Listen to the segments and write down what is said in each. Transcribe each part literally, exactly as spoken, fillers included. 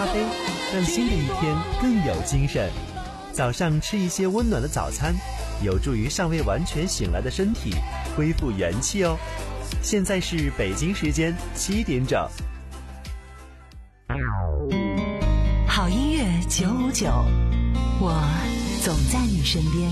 啡，让新的一天更有精神。早上吃一些温暖的早餐，有助于尚未完全醒来的身体恢复元气哦。现在是北京时间七点整。 好音乐九五九，我总在你身边。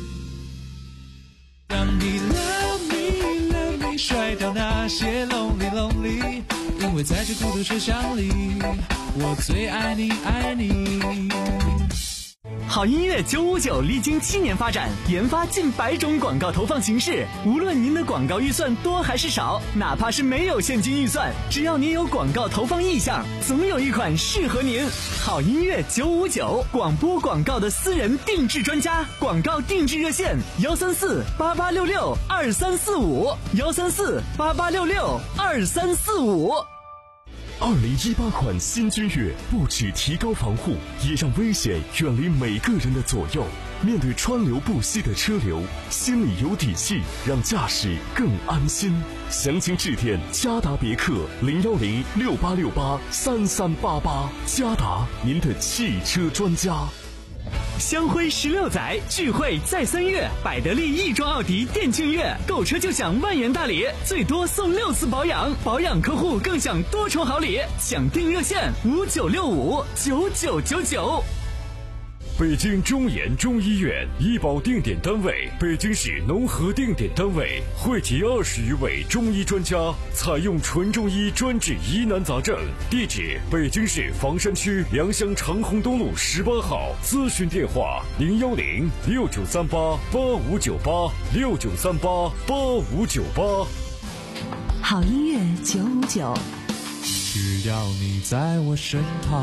让你 love me love me， 甩掉那些 lonely lonely， 因为在这孤独车厢里，我最爱你爱你。 好音乐九五九历经七年发展，研发近百种广告投放形式。无论您的广告预算多还是少，哪怕是没有现金预算，只要您有广告投放意向，总有一款适合您。好音乐九五九，广播广告的私人定制专家，广告定制热线幺三四八八六六二三四五幺三四八八六六二三四五。 二零一八款新君越不只提高防护，也让危险远离每个人的左右。面对川流不息的车流，心里有底气，让驾驶更安心。详情致电嘉达别克零幺零六八六八三三八八，嘉达您的汽车专家。 香辉十六载聚会再三月，百得利亦庄奥迪店庆月，购车就享万元大礼，最多送六次保养，保养客户更享多重好礼。抢订热线五九六五九九九九。 北京中研中医院医保定点单位，北京市农合定点单位，汇集二十余位中医专家，采用纯中医专治疑难杂症。地址：北京市房山区良乡长虹东路十八号。咨询电话：零幺零六九三八八五九八六九三八八五九八。 好音乐九五九， 只要你在我身旁。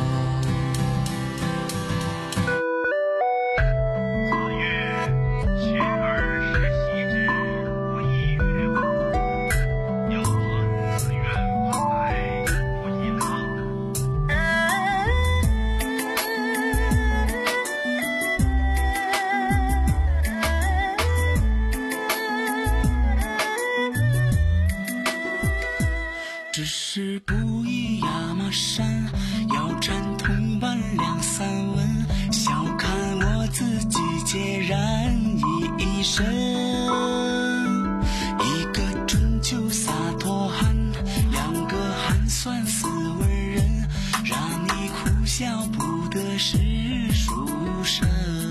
只是不以亚麻山，要战同伴两三文，笑看我自己孑然一身。一个春秋洒脱汉，两个寒酸斯文人，让你哭笑不得是书生。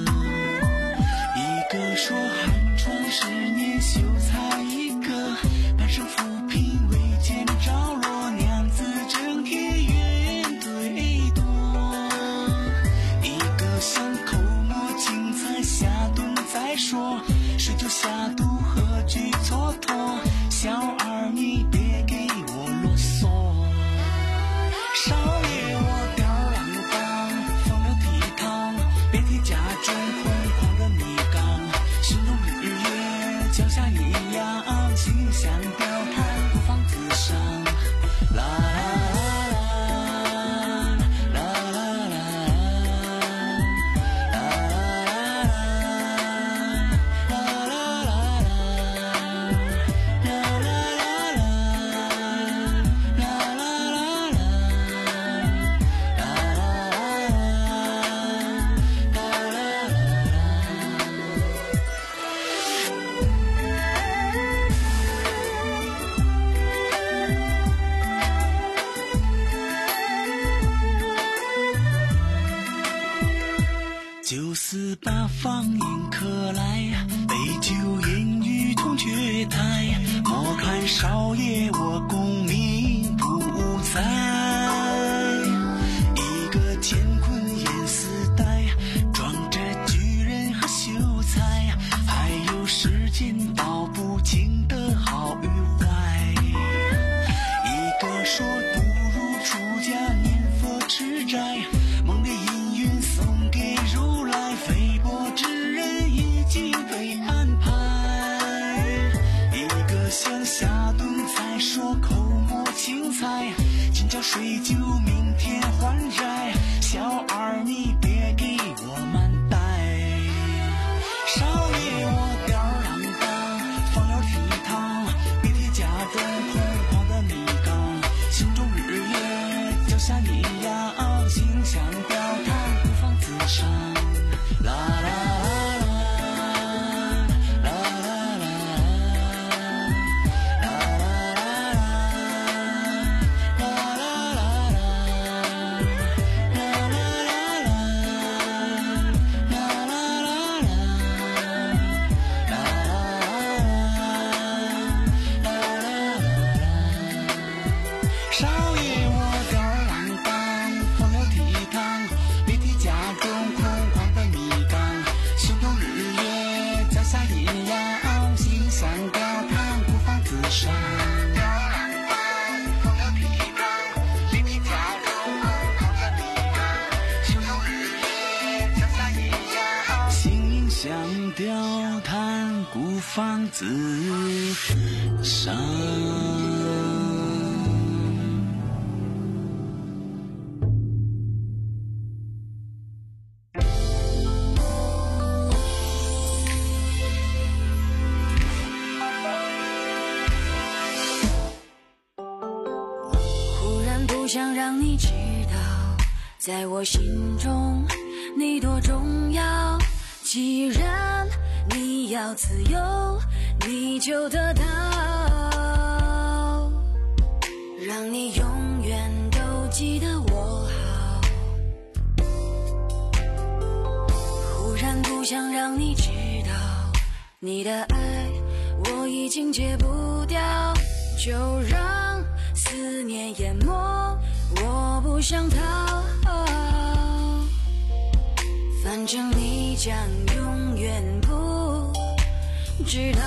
一个说寒窗十年秀才，一个半生浮萍未见着落，娘子正贴鸳对多。一个想口沫青菜下顿再说，水就下肚何惧蹉跎，小儿你别给我啰嗦。少爷我吊儿郎当，风流倜傥，别提家中空旷的泥缸，心中日月脚下一样，心想貂蝉不妨自赏。啦啦啦啦啦九四八方迎客来，杯酒烟雨同阙台，莫看少爷我功名不在。一个乾坤烟丝带，装着巨人和秀才，还有世间道不尽的好与坏。一个说不如出家念佛吃斋，梦里姻缘送给如来，非薄之人已经被安排。一个想下顿再说口沫青菜，今朝睡酒明天还债，小儿你别给我慢待。少爷我吊儿郎当，风流倜傥，别提家中空旷的泥缸，心中日月脚下一样， 心像吊炭，孤芳自赏。啦啦啦啦啦啦少爷我吊郎当，风流倜傥，立体家中空旷的米缸，胸中日月，脚下阴阳，心像吊炭，孤芳自赏。吊郎当，风流倜傥，立体家中空旷的米缸，胸中日月，脚下阴阳，心像吊炭，孤芳自赏。 不想让你知道，在我心中你多重要。既然你要自由，你就得到，让你永远都记得我好。忽然不想让你知道，你的爱我已经戒不掉，就让思念淹没，我不想逃，反正你将永远不知道。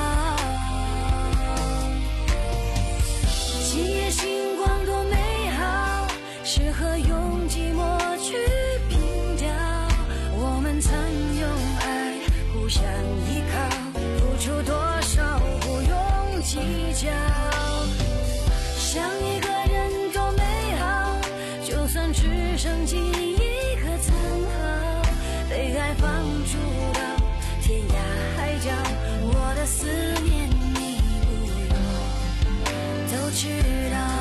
今夜星光多美好，适合用寂寞去凭吊。我们曾用爱互相依靠，付出多少不用计较。想一个人多美好，就算只剩记忆和残好，被爱放逐到天涯海角，我的思念你不用都知道。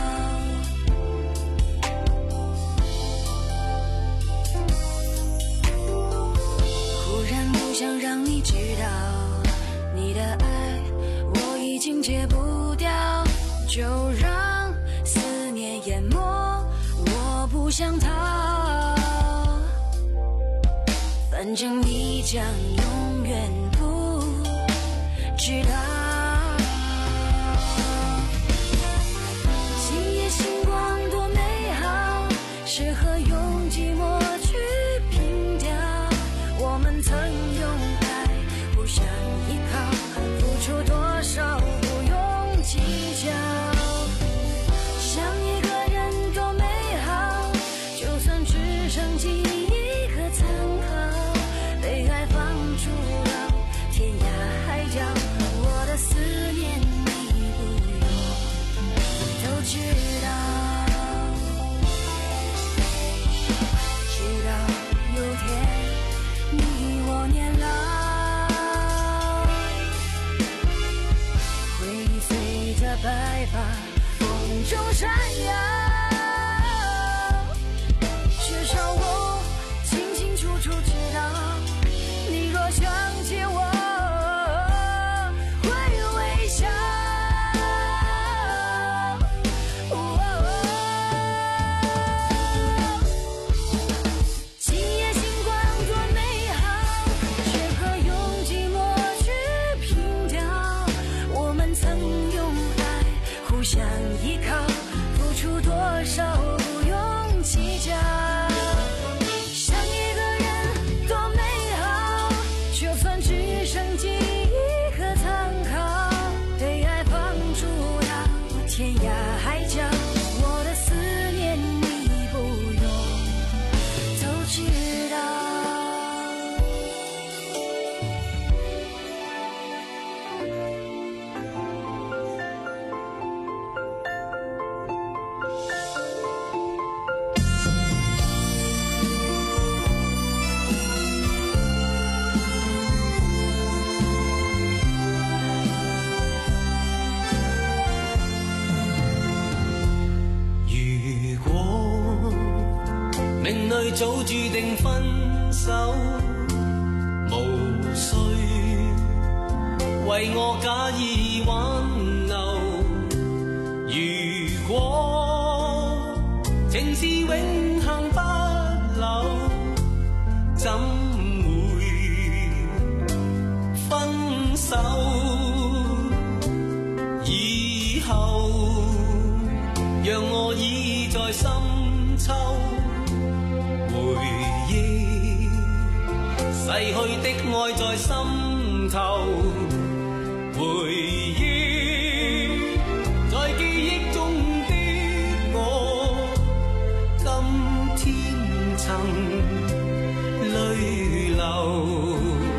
忽然不想让你知道，你的爱我已经戒不掉，就让思念淹没，我不想逃，反正你将永远不知道。今夜星光多美好，适合用寂寞去凭吊。我们曾用爱互相依靠，付出多少不用计较。想一个人多美好，就算只剩记忆和残好，被爱放逐到天涯海角，我的思念你不用都知道。直到有天你我年老，回忆随着白发风中闪耀，至少我清清楚楚知道，你若想起我会微笑。今夜星光多美好，适合用寂寞去凭吊。我们曾用爱互相依靠，付出多少不用计较。想一个人多美好，就算只剩记忆和参考，被爱放逐到天涯海角，我的思念你不用都知道。 里早注定分手，無需為我假意挽留。如果情是永恆不朽，怎會分手？以後讓我倚在深秋，回憶逝去的愛在心頭，回憶在記憶中的我，今天曾淚流。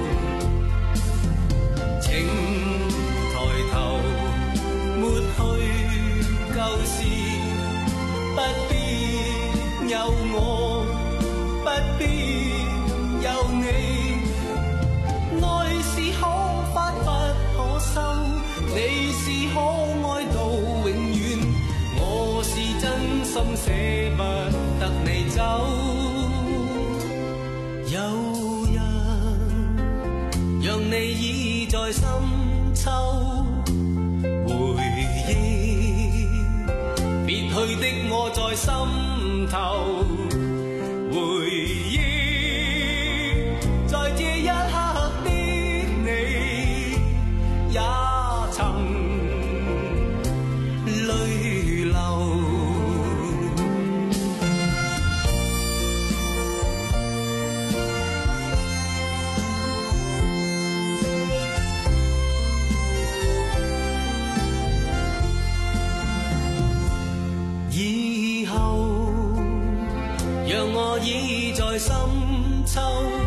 請抬頭抹去舊事，不必有我，不必有你。愛是可發不可收，你是可愛到永遠，我是真心捨不得你走。有人讓你倚在深秋，回憶別去的我在心頭，回憶在這一刻的你，也曾淚流。以後讓我倚在深秋，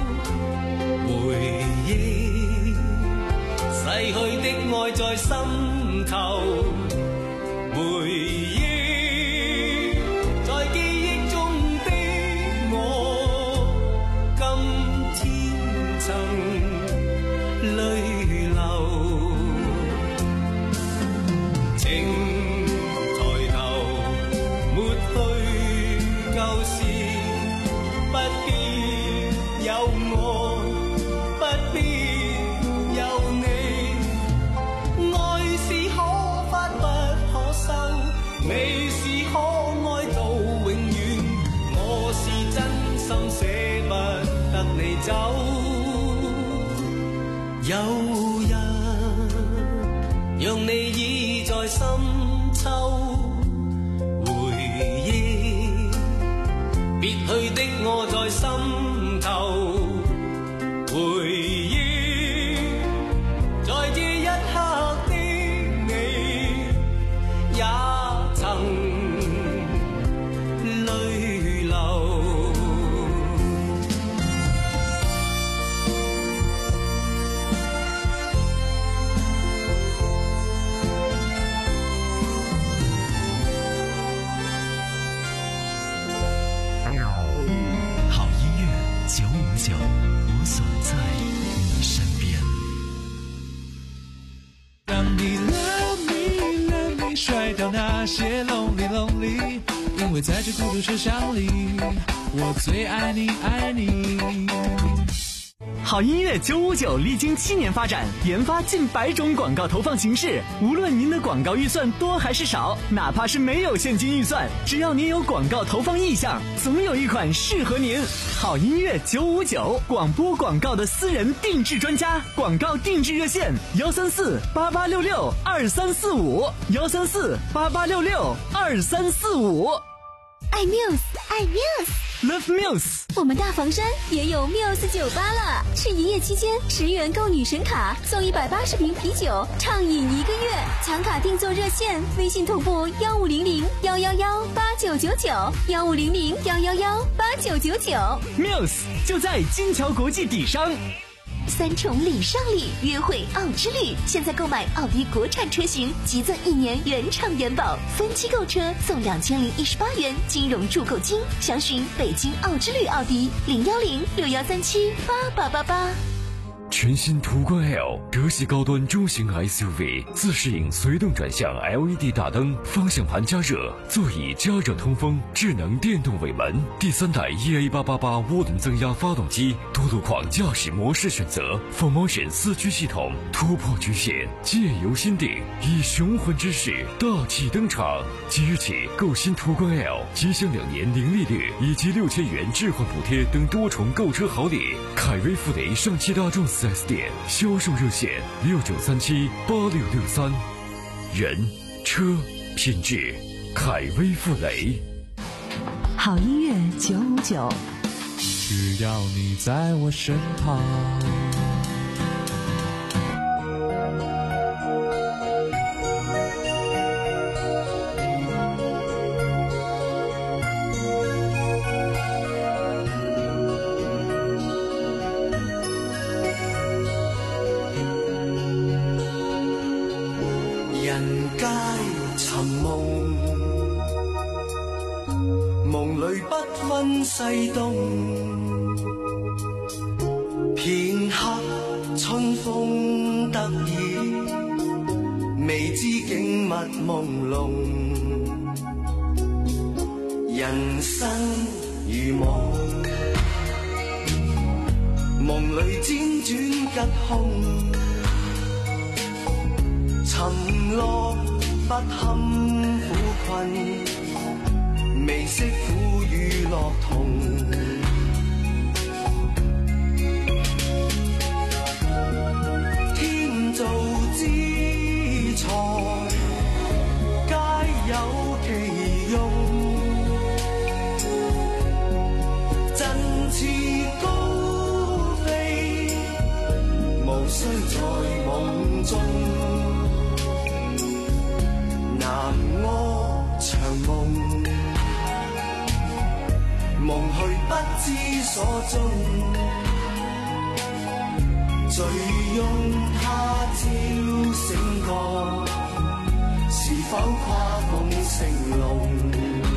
回憶逝去的愛在心頭，回憶在記憶中的我，今天曾淚流。請抬頭抹去舊事，不必有我，不必有你。愛是可發不可收，你是可愛到永遠，我是真心捨不得你走。有人讓你倚在深秋，別去的我在心頭，回憶在這一刻的你，也曾淚流。 九五九，我所在你身邊。 当你 love me love me 甩掉那些 lonely lonely， 因为在这孤独车厢里，我最爱你爱你。 好音乐九五九历经七年发展，研发近百种广告投放形式。无论您的广告预算多还是少，哪怕是没有现金预算，只要您有广告投放意向，总有一款适合您。好音乐九五九，广播广告的私人定制专家，广告定制热线：幺三四八八六六二三四五，幺三四八八六六二三四五。 爱 Muse， 爱 Muse。Love Muse， 我们大房山也有 Muse 酒吧了。是营业期间，十元购女神卡，送一百八十瓶啤酒，畅饮一个月。抢卡订座热线：微信同步幺五零零幺幺幺八九九九，幺五零零幺幺幺八九九九。 Muse 就在金桥国际底商。 三重礼尚礼，约会奥之旅。现在购买奥迪国产车型，即赠一年原厂原保，分期购车送两千零一十八元金融注购金。详询北京奥之旅奥迪零幺零六幺三七八八八八。 全新途观 L 德系高端中型 S U V， 自适应随动转向 L E D 大灯，方向盘加热，座椅加热通风，智能电动尾门，第三代 E A 八八八涡轮增压发动机，多路况驾驶模式选择 ，F O R Motion 四驱系统，突破局限，借由心定，以雄浑之势大气登场。即日起购新途观 L， 即享两年零利率以及六千元置换补贴等多重购车好礼。凯威富雷上汽大众四 S 店销售热线六九三七八六六三。人车品质，凯威富雷。 好音乐九五九， 只要你在我身旁。 人皆尋夢，夢裏不分西東。片刻春風得意，未知景物朦朧。人生如夢，夢裏輾轉吉凶。沉落不堪苦困，未識苦與樂同。天造之材，皆有其用。振翅高飛，無需在夢中。南柯長夢，夢去不知所蹤。醉擁他朝醒覺，是否跨鳳成龍？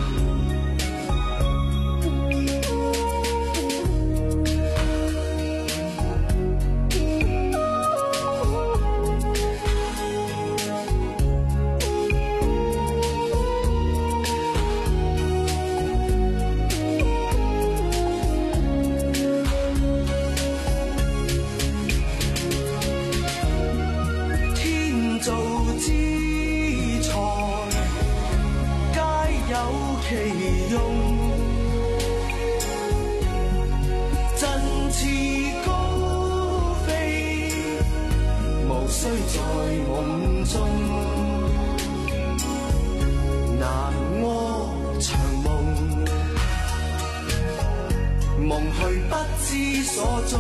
雖在夢中，南柯長夢，夢去不知所蹤。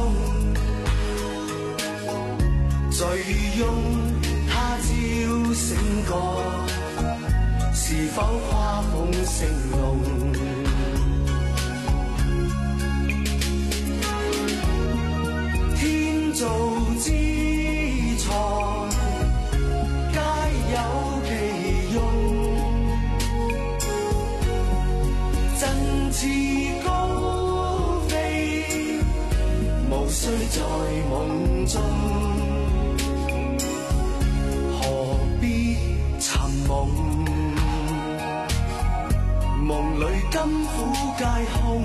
醉擁他朝醒覺，是否跨鳳成龍？天造之材，皆有其用。振翅高飛，無需在夢中。何必尋夢？夢裏甘苦皆空。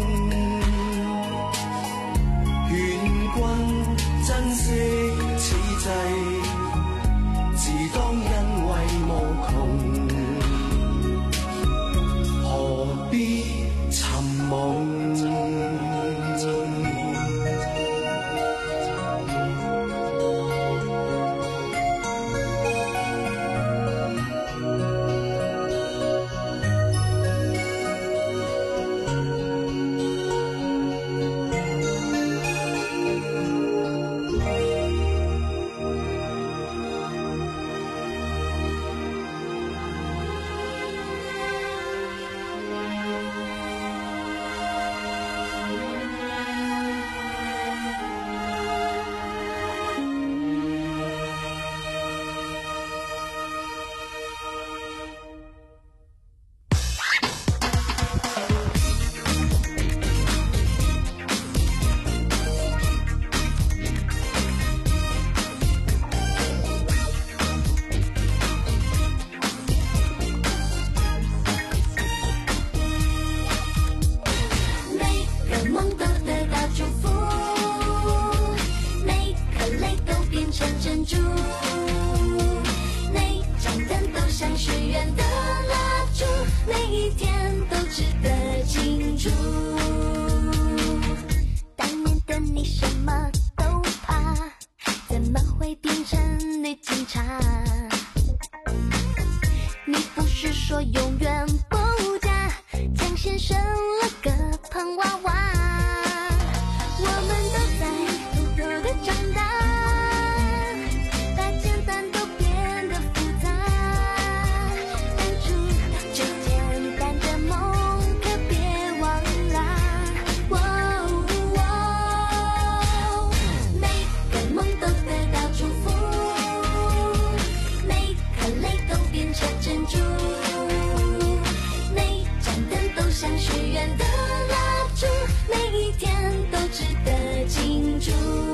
勸君珍惜此際，自當因為無窮，何必尋夢？ 先生了个胖娃娃，我们都在偷偷的长大，把简单都变得复杂，当初最简单的梦可别忘啦。哦哦，每个梦都得到祝福，每颗泪都变成珍珠，像许愿的蜡烛，每一天都值得庆祝。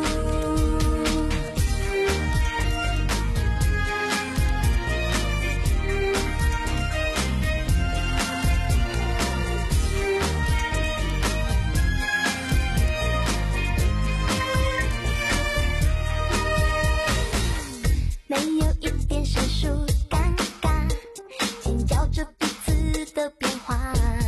没有一点生疏尴尬，尖叫着彼此的变化，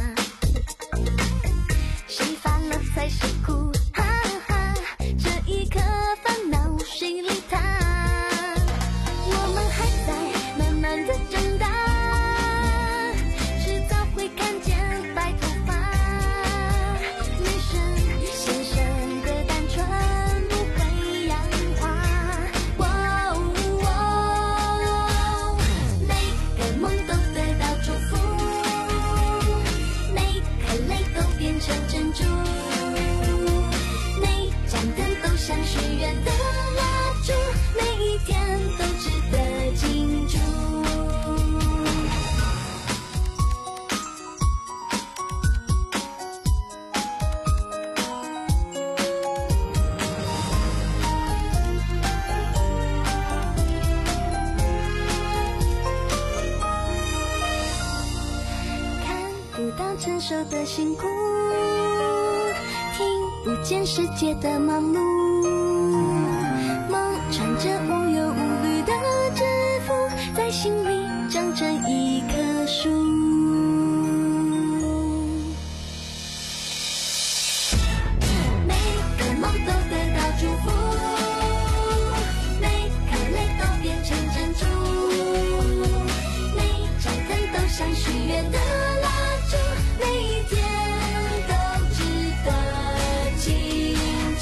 才是苦，哈哈！这一刻烦恼谁理他？我们还在慢慢的长大，迟早会看见白头发。女生先生的单纯不会氧化。哦哦，每个梦都得到祝福，每颗泪都变成珍珠。像许愿的蜡烛，每一天都值得庆祝。看不到成熟的辛苦，听不见世界的忙碌，穿着无忧无虑的制服，在心里长成一棵树。每个梦都得到祝福，每颗泪都变成珍珠，每盏灯都像许愿的蜡烛，每一天都值得庆祝。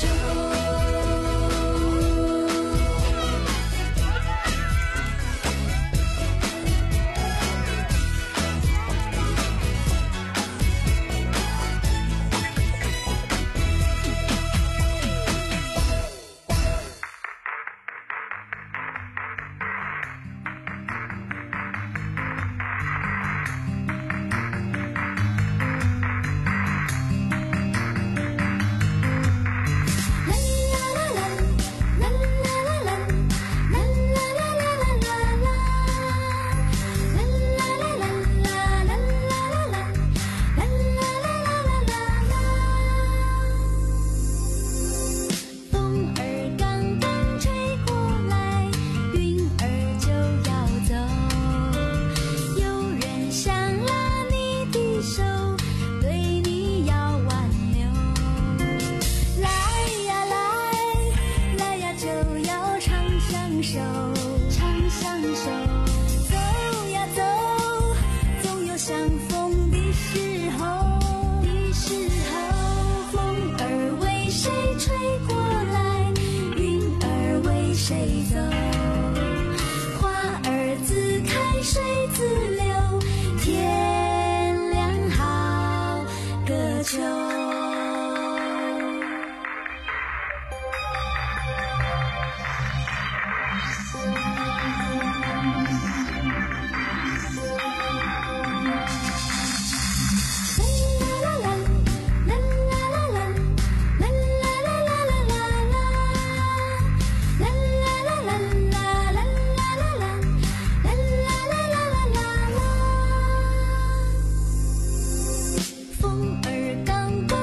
风儿刚刚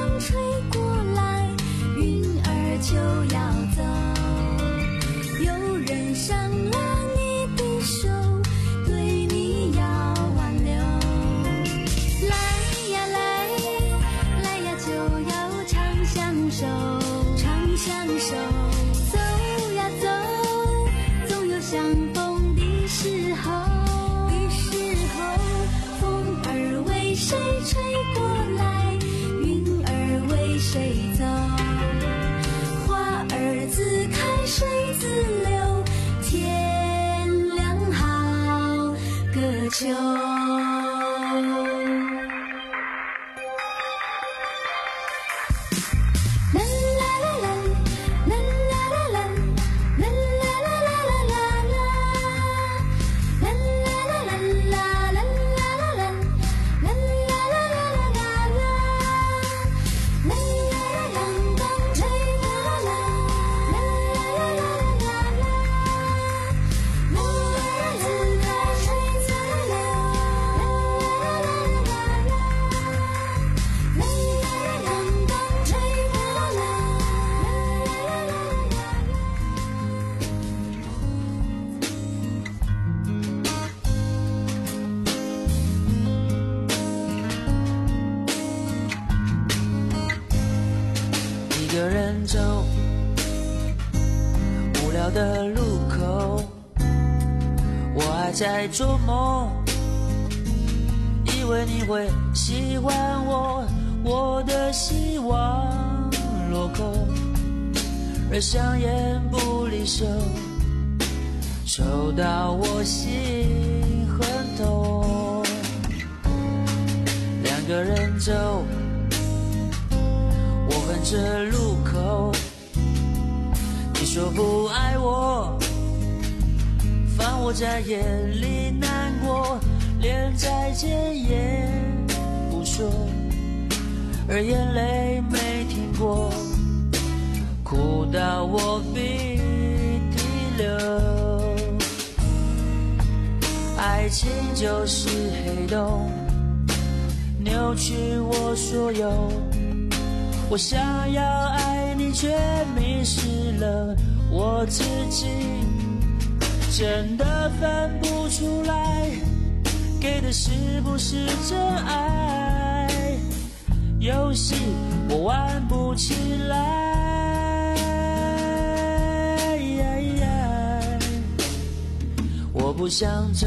九。 一个人走无聊的路口，我还在做梦，以为你会喜欢我，我的希望落空，而香烟不离手，抽到我心很痛。两个人走横着路口，你说不爱我，放我在眼里难过，连再见也不说，而眼泪没停过，哭到我鼻涕流。爱情就是黑洞，扭曲我所有，我想要爱你，却迷失了我自己，真的分不出来，给的是不是真爱？游戏我玩不起来，我不想走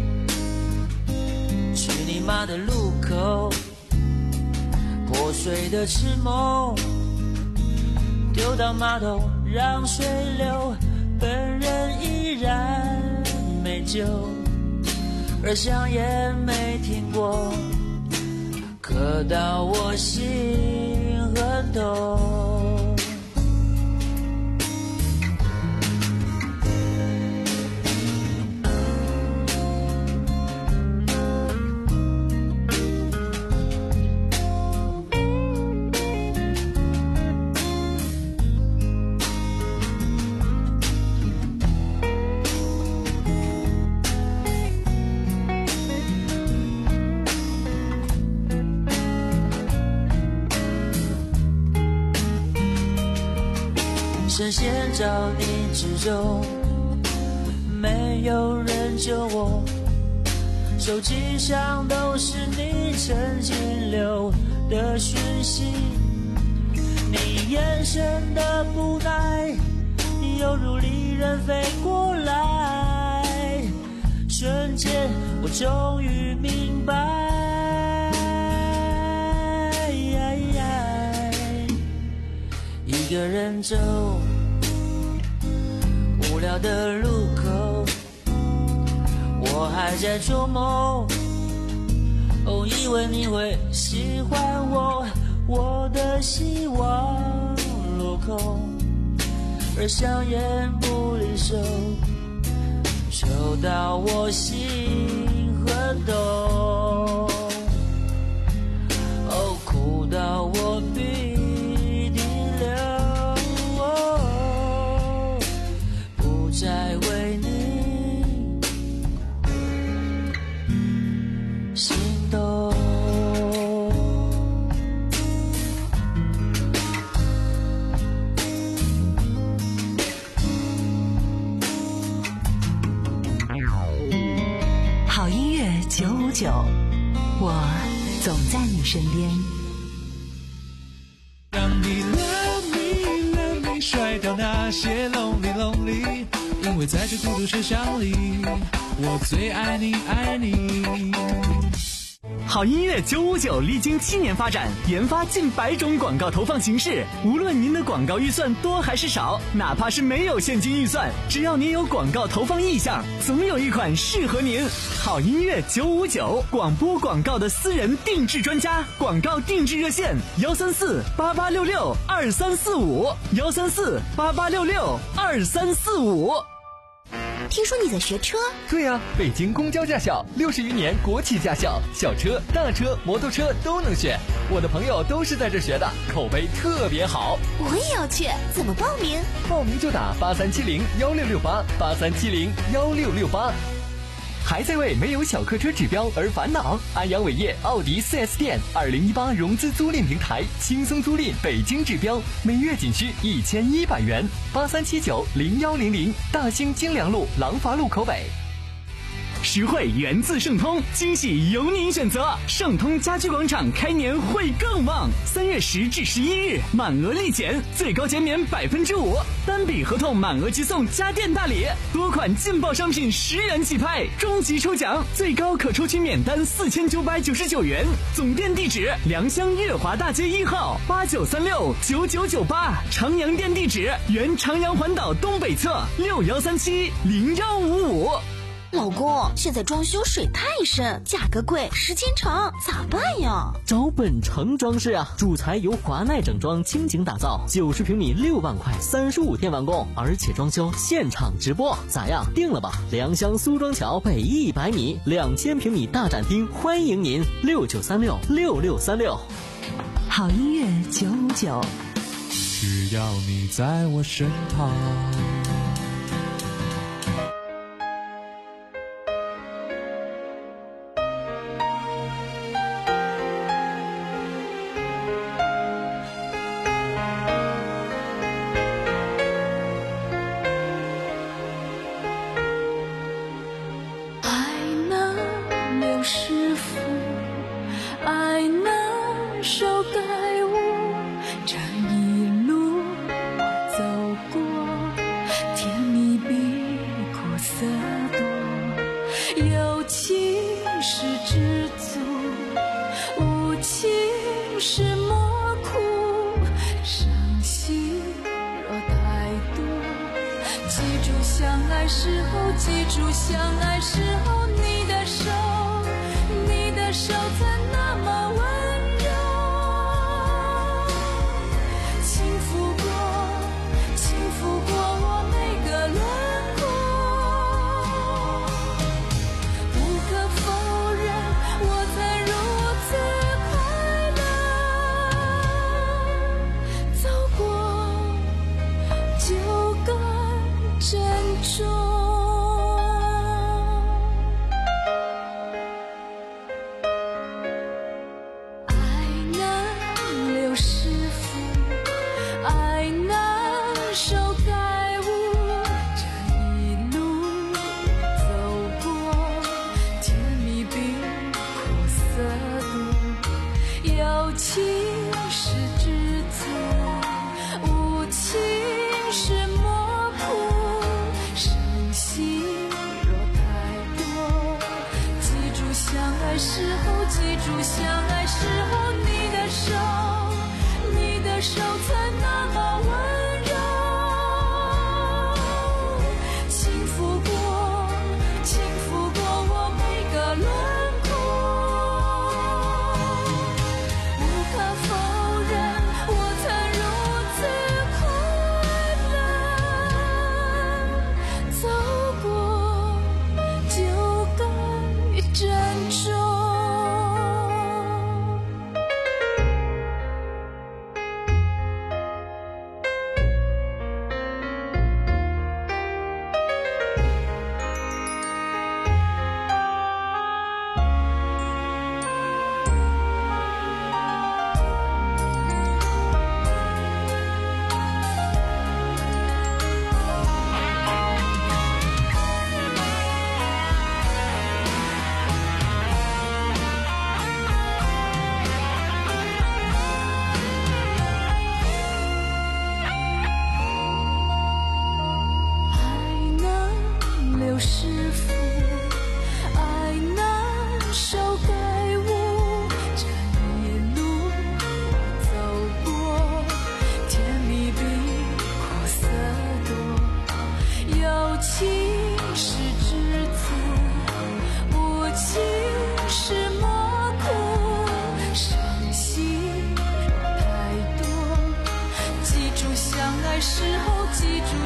去你妈的路口，破碎的痴梦丢到马桶让水流，本人依然没救，而香烟没停过，刻到我心很痛。神仙找你之中，没有人救我，手机上都是你曾经留的讯息，你眼神的不耐，犹如离人飞过来，瞬间我终于明白，一个人走无聊的路口，我还在做梦，哦，以为你会喜欢我，我的希望落空，而香烟不离手，抽到我心很痛，哦，哭到我鼻再为你心动。 好音乐九五九，我总在你身边。 让你 love me love me 甩掉那些 lonely lonely，因为在这孤独车厢里，我最爱你爱你。 好音乐九五九历经七年发展，研发近百种广告投放形式。无论您的广告预算多还是少，哪怕是没有现金预算，只要您有广告投放意向，总有一款适合您。好音乐九五九，广播广告的私人定制专家，广告定制热线：幺三四八八六六二三四五，幺三四八八六六二三四五。 听说你在学车？ 对呀、啊，北京公交驾校六十余年国企驾校，小车、大车、摩托车都能选。我的朋友都是在这学的，口碑特别好。 我也要去，怎么报名？ 报名就打八三七零幺六六八，八三七零幺六六八。还在为没有小客车指标而烦恼？安阳伟业奥迪 四 S 店二零一八融资租赁平台，轻松租赁北京指标，每月仅需一千一百元。八三七九零幺零零，大兴京良路廊坊路口北。 实惠源自盛通，惊喜由您选择。盛通家居广场开年会更旺，三月十至十一日满额立减，最高减免百分之五，单笔合同满额即送家电大礼，多款劲爆商品十元起拍，终极抽奖最高可抽取免单四千九百九十九元。总店地址：良乡悦华大街一号八九三六九九九八，长阳店地址：原长阳环岛东北侧六幺三七零幺五五。 老公，现在装修水太深，价格贵，时间长，咋办呀？ 找本城装饰啊，主材由华奈整装倾情打造，九十平米六万块，三十五天完工，而且装修现场直播，咋样？定了吧？良乡苏庄桥北一百米，两千平米大展厅，欢迎您，六九三六六六三六。 好音乐九五九， 只要你在我身旁。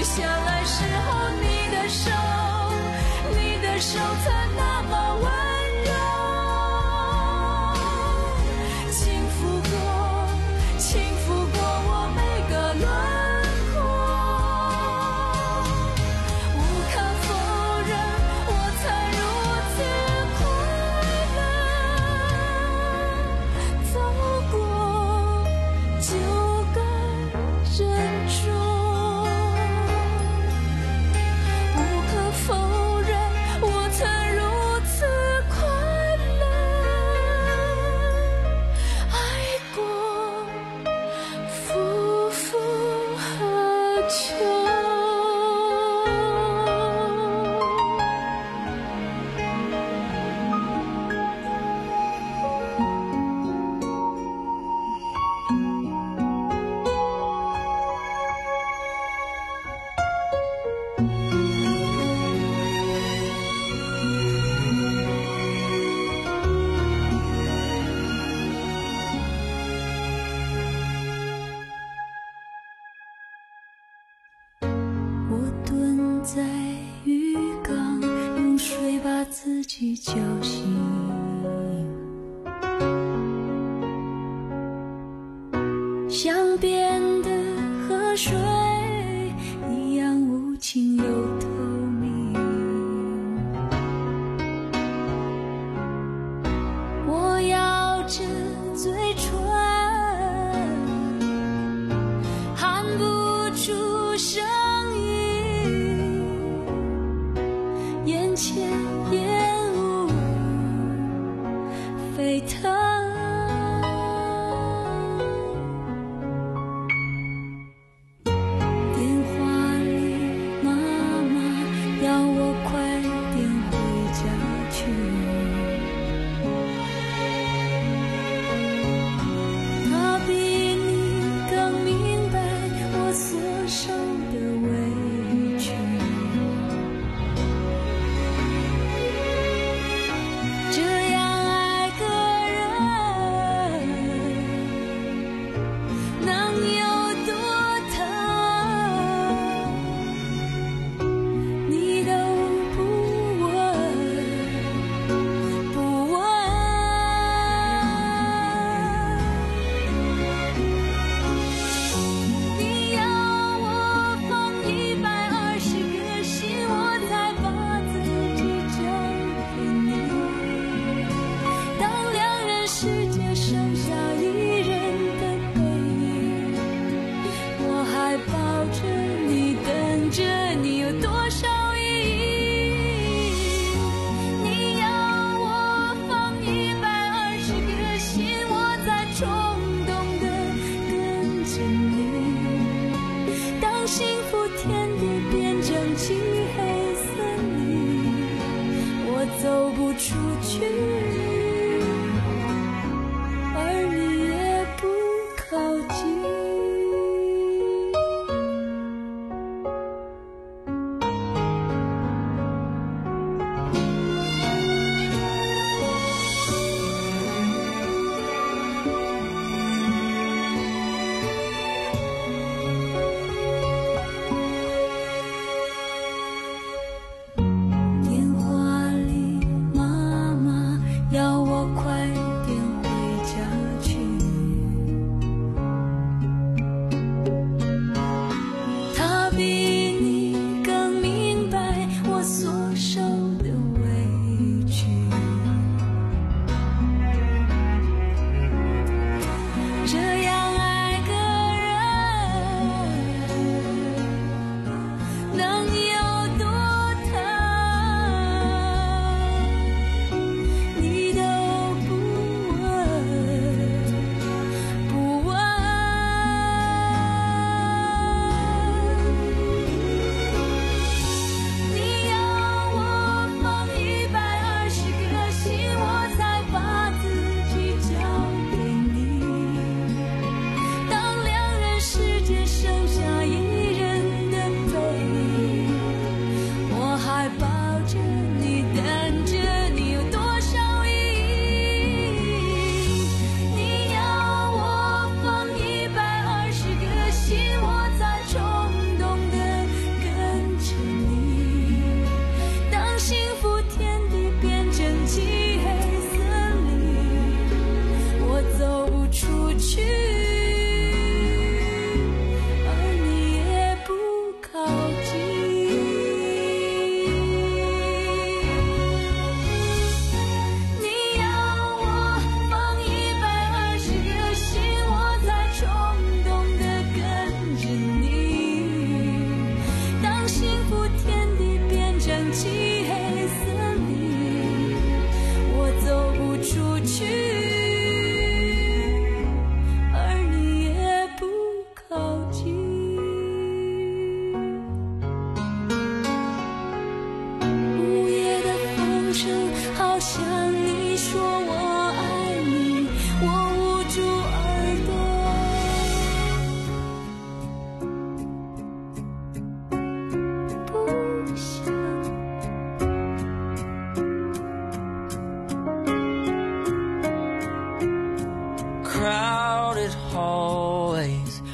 留下来时候你的手，你的手才那么温柔，轻抚过，轻抚过我每个轮廓，无可否认，我才如此快乐，走过就该珍重。在浴缸，用水把自己浇醒，像变的河水一样无情又透明。我咬着嘴唇，喊不出声，眼前烟雾沸腾，电话里妈妈要我快点回家去，她比你更明白我所受的委屈，这样爱个人能有多疼，你都不问不问。你要我放一百二十个心，我才把自己交给你。当两人世界剩下一人的背影，我还抱着你等着你，有多少意义？你要我放一百二十个心，我才冲动的跟着你。当幸福天地变成漆黑森林，我走不出去，而你也不靠近。电话里妈妈要我快点回家去，她比你更明白我所受的委屈，这样爱个人能有多疼，你都不问不问。你要我放一百二十个心，我才把自己交给你。当两人世界剩下一人的背影，我还抱着你等着你，有多少意义？你要我放一百二十个心，我才冲动的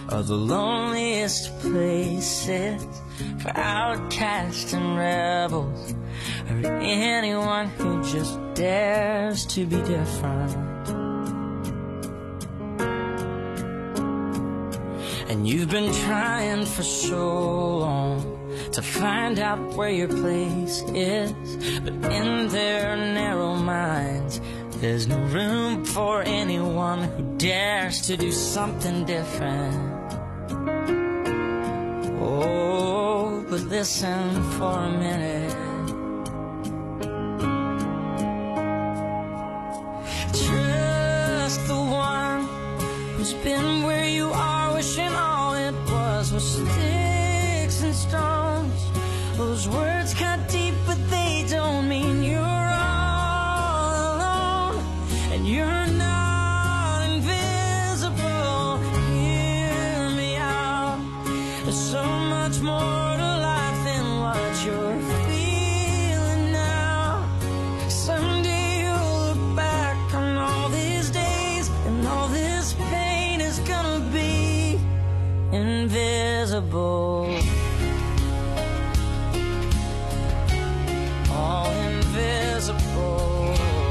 are the loneliest places for outcasts and rebels, or anyone who just dares to be different. And you've been trying for so long to find out where your place is, but in their narrow minds there's no room for anyone who dares to do something different. Oh, but listen for a minute. Trust the one who's been where you are, wishing all it was was sticks and stones. Those words cut deep, but they don't mean you're all alone. And you're not invisible. Hear me out. There's so much more to life than what you're feeling now. Someday you'll look back on all these days, and all this pain is gonna be invisible. All invisible.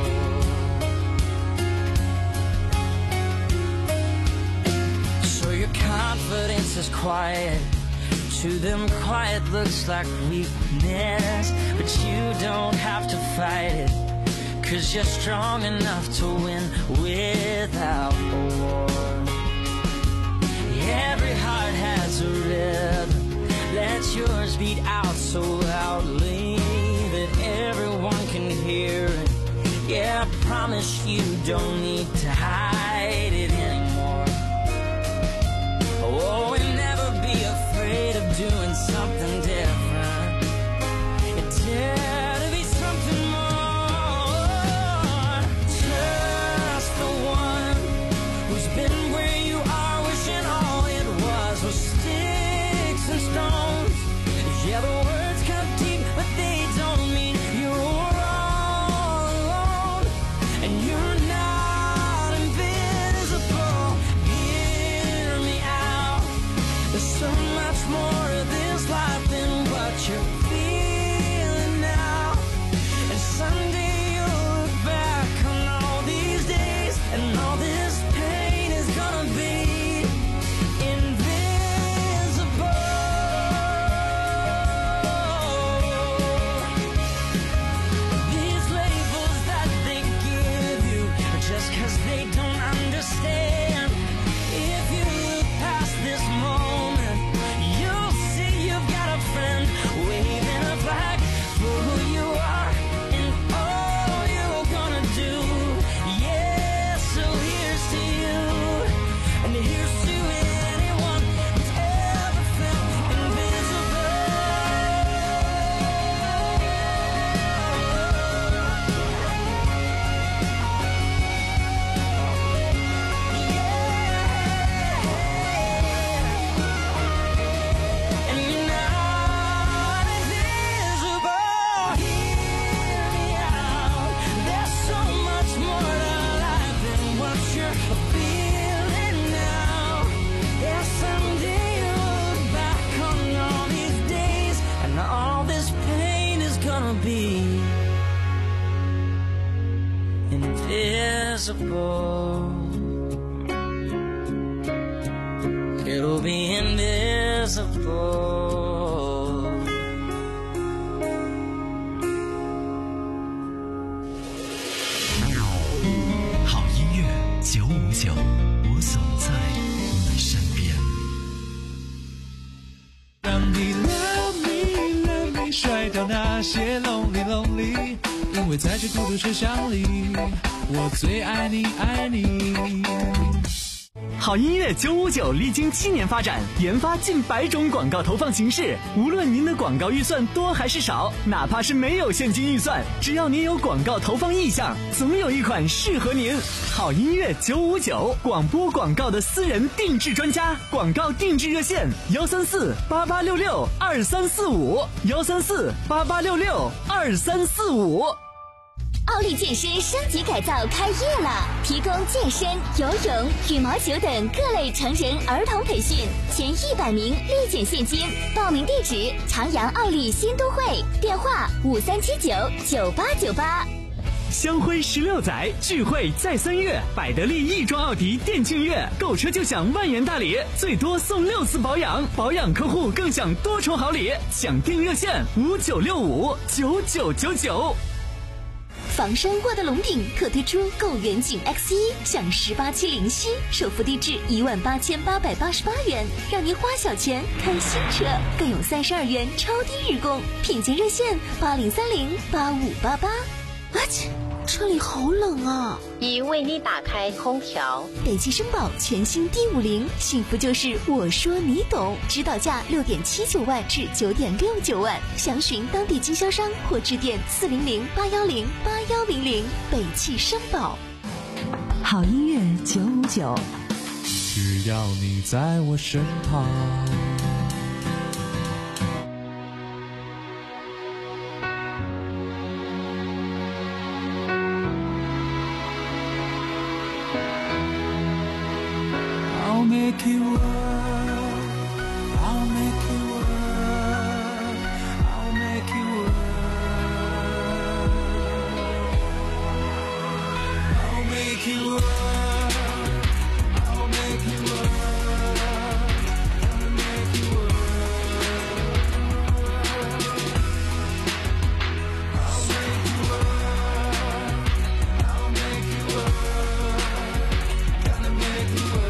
So your confidence is quiet. To them quiet looks like weakness, but you don't have to fight it, 'cause you're strong enough to win without a war. Every heart has a rhythm. Let yours beat out so loudly that everyone can hear it. Yeah, I promise you don't need to hide it anymore. Oh, and never be afraid of doing something different. And dare to be something more. Trust the one who's been where you are, wishing all it was was sticks and stones. Yeah, the words cut deep, but they don't mean you're all alone. And you're not invisible. Hear me out. There's so much more of this life than what you're feeling now. And someday you'll look back on all these days, and all this pain is gonna be invisible. These labels that they give you are just 'cause they don't understand. If you look past this moment, you'll see you've got a friend waving a flag for who you are and all you're gonna do. Yeah, so here's to you, and here's to anyone who's ever felt invisible. And you're not invisible. Hear me out. There's so much more to life than what you're feeling now. Yeah, someday you'll look back on all these days, and all this pain is gonna be invisible. It'll be invisible. 好音乐九五九，我总在你身边。 让你 love me love me 甩掉那些 lonely lonely， 因为在这孤独车厢里，我最爱你爱你。 好音乐九五九历经七年发展，研发近百种广告投放形式。无论您的广告预算多还是少，哪怕是没有现金预算，只要您有广告投放意向，总有一款适合您。好音乐九五九，广播广告的私人定制专家，广告定制热线：幺三四八八六六二三四五，幺三四八八六六二三四五。 奥利健身升级改造开业了，提供健身、游泳、羽毛球等各类成人儿童培训，前一百名立减现金。报名地址：长阳奥利新都会，电话五三七九九八九八。 香辉十六载，聚会在三月，百得利亦庄奥迪店庆月，购车就享万元大礼，最多送六次保养，保养客户更享多重好礼。抢订热线五九六五九九九九。 房山沃德龙鼎特推出购远景 X 一，享十八期零息，首付低至一万八千八百八十八元，让您花小钱开新车，更有三十二元超低日供。品鉴热线八零三零八五八八。啊切，车里好冷啊！ 已为你打开空调。 北汽绅宝全新 D 五零，幸福就是我说你懂，指导价六点七九万至九点六九万，详询当地经销商或致电四零零八幺零八幺零零。北汽绅宝。 好音乐九五九， 只要你在我身旁。 Make you work, I'll make you work, I'll make you work, I'll make you work, I'll make you work, I'll make you work, I'll make you work, I'll make you work, gonna make you work.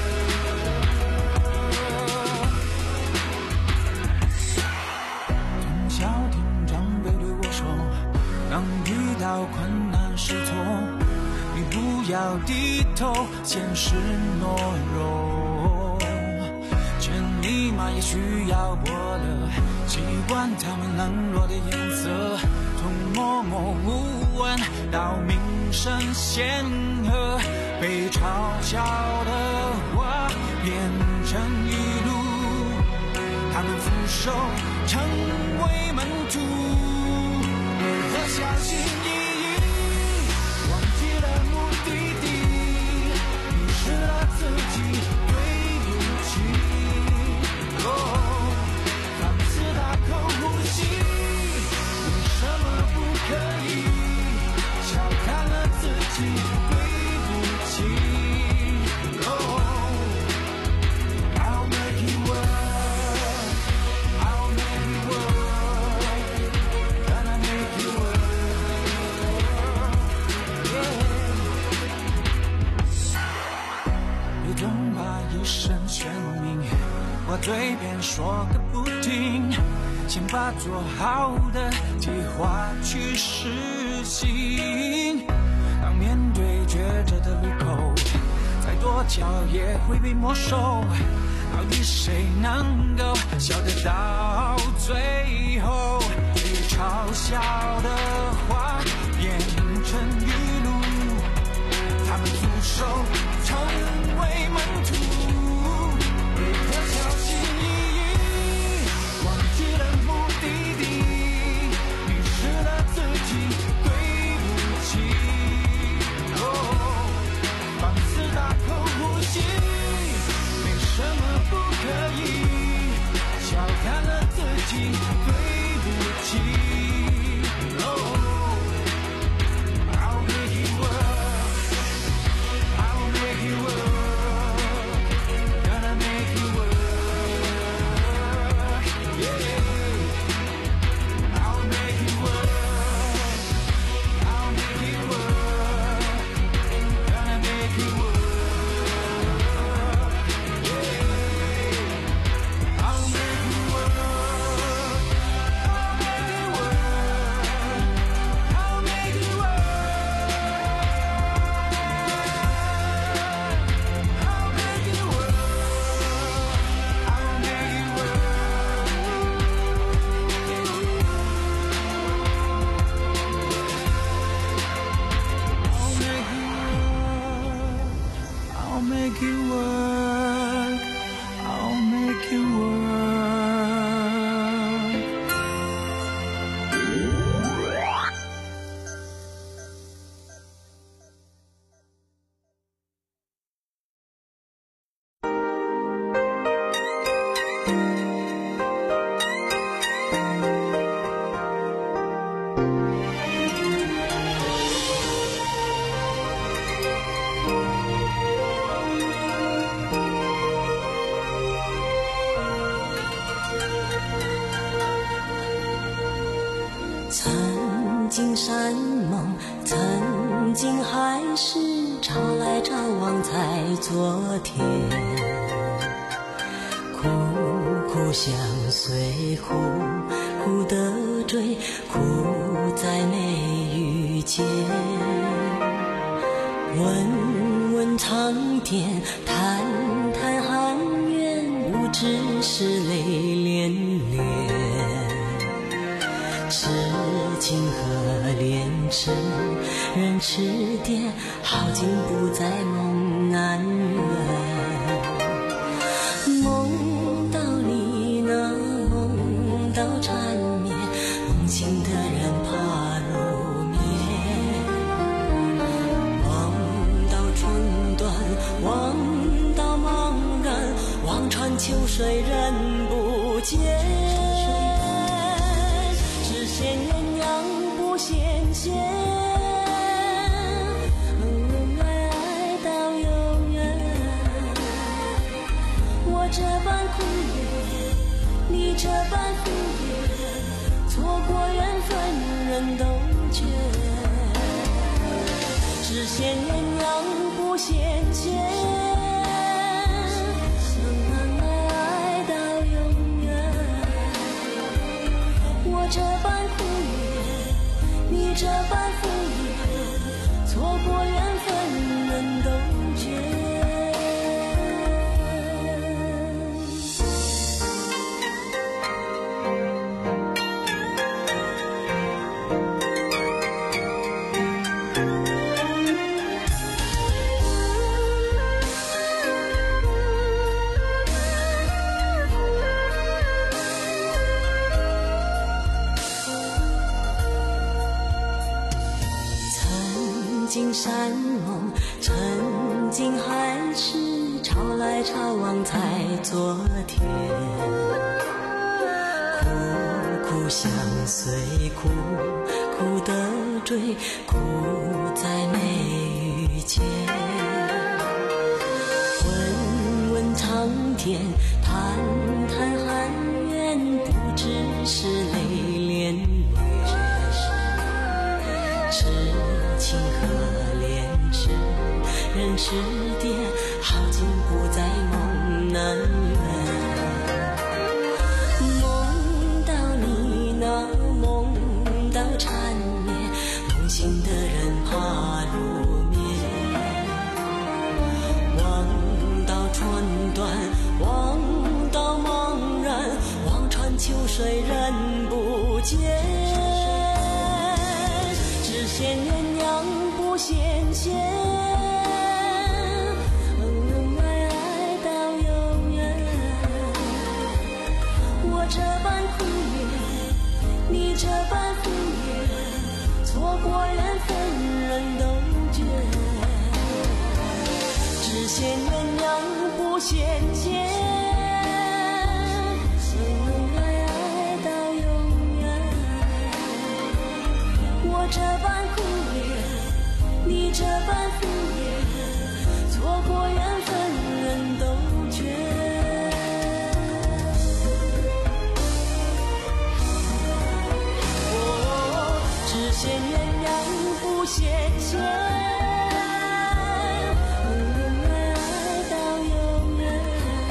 到困难时痛，你不要低头，现实懦弱。千里马也需要伯乐，习惯他们冷落的颜色，从默默无闻到名声显赫，被嘲笑的话变成语录，他们俯首成为门徒。和小心翼翼，忘记了目的地，迷失了自己，对不起。哦，放肆大口呼吸，为什么不可以？小看了自己，对不起。哦 ，I'll make you work, I'll make you work, gonna make you work.别总把一生悬命挂嘴边说个不停，先把做好的计划去实行。当面对抉择的路口，再多巧也会被没收。到底谁能够笑得到最后？被嘲笑的话变成语录，他们俯首成为门徒，一颗小心翼翼，忘记了目的地，迷失了自己，对不起。哦，放肆大口呼吸，没什么不可以，小看了自己，对不起。I'll make you work, I'll make you work, 山盟，曾经还是朝来朝往才昨天。苦苦相随，苦苦的追，苦在没遇见。问问苍天，谈谈含冤，不知是泪涟涟。痴情和恋，痴人痴癫，好景不再梦难圆。梦到你那梦到缠绵，梦醒的人怕入眠。望到春断，望到茫然，望穿秋水人不见。只羡鸳鸯不羡仙，爱爱到永远。我这般苦恋，你这般敷衍，错过缘分人都觉。只羡鸳鸯不羡仙，爱爱到永远。我这般苦恋，你这般敷衍，错过缘分人都觉。曾经山盟，曾经还是朝来朝往才昨天。苦苦相随，苦苦的追，苦在没遇见。问问苍天，谈谈含冤，不知是泪涟涟。痴情和恋，痴人痴癫，好景不再梦难圆。梦到你那梦到缠绵，梦醒的人怕入眠。望到春断，望到茫然，望穿秋水人不见。只羡鸳鸯不羡仙，爱爱到永远。我这般苦恋，你这般敷衍，错过缘分人都觉。只羡鸳鸯不羡仙，爱爱到永远。我这般苦恋，你这般敷衍，错过缘分人都觉。哦，只羡鸳鸯不羡仙，爱爱到永远。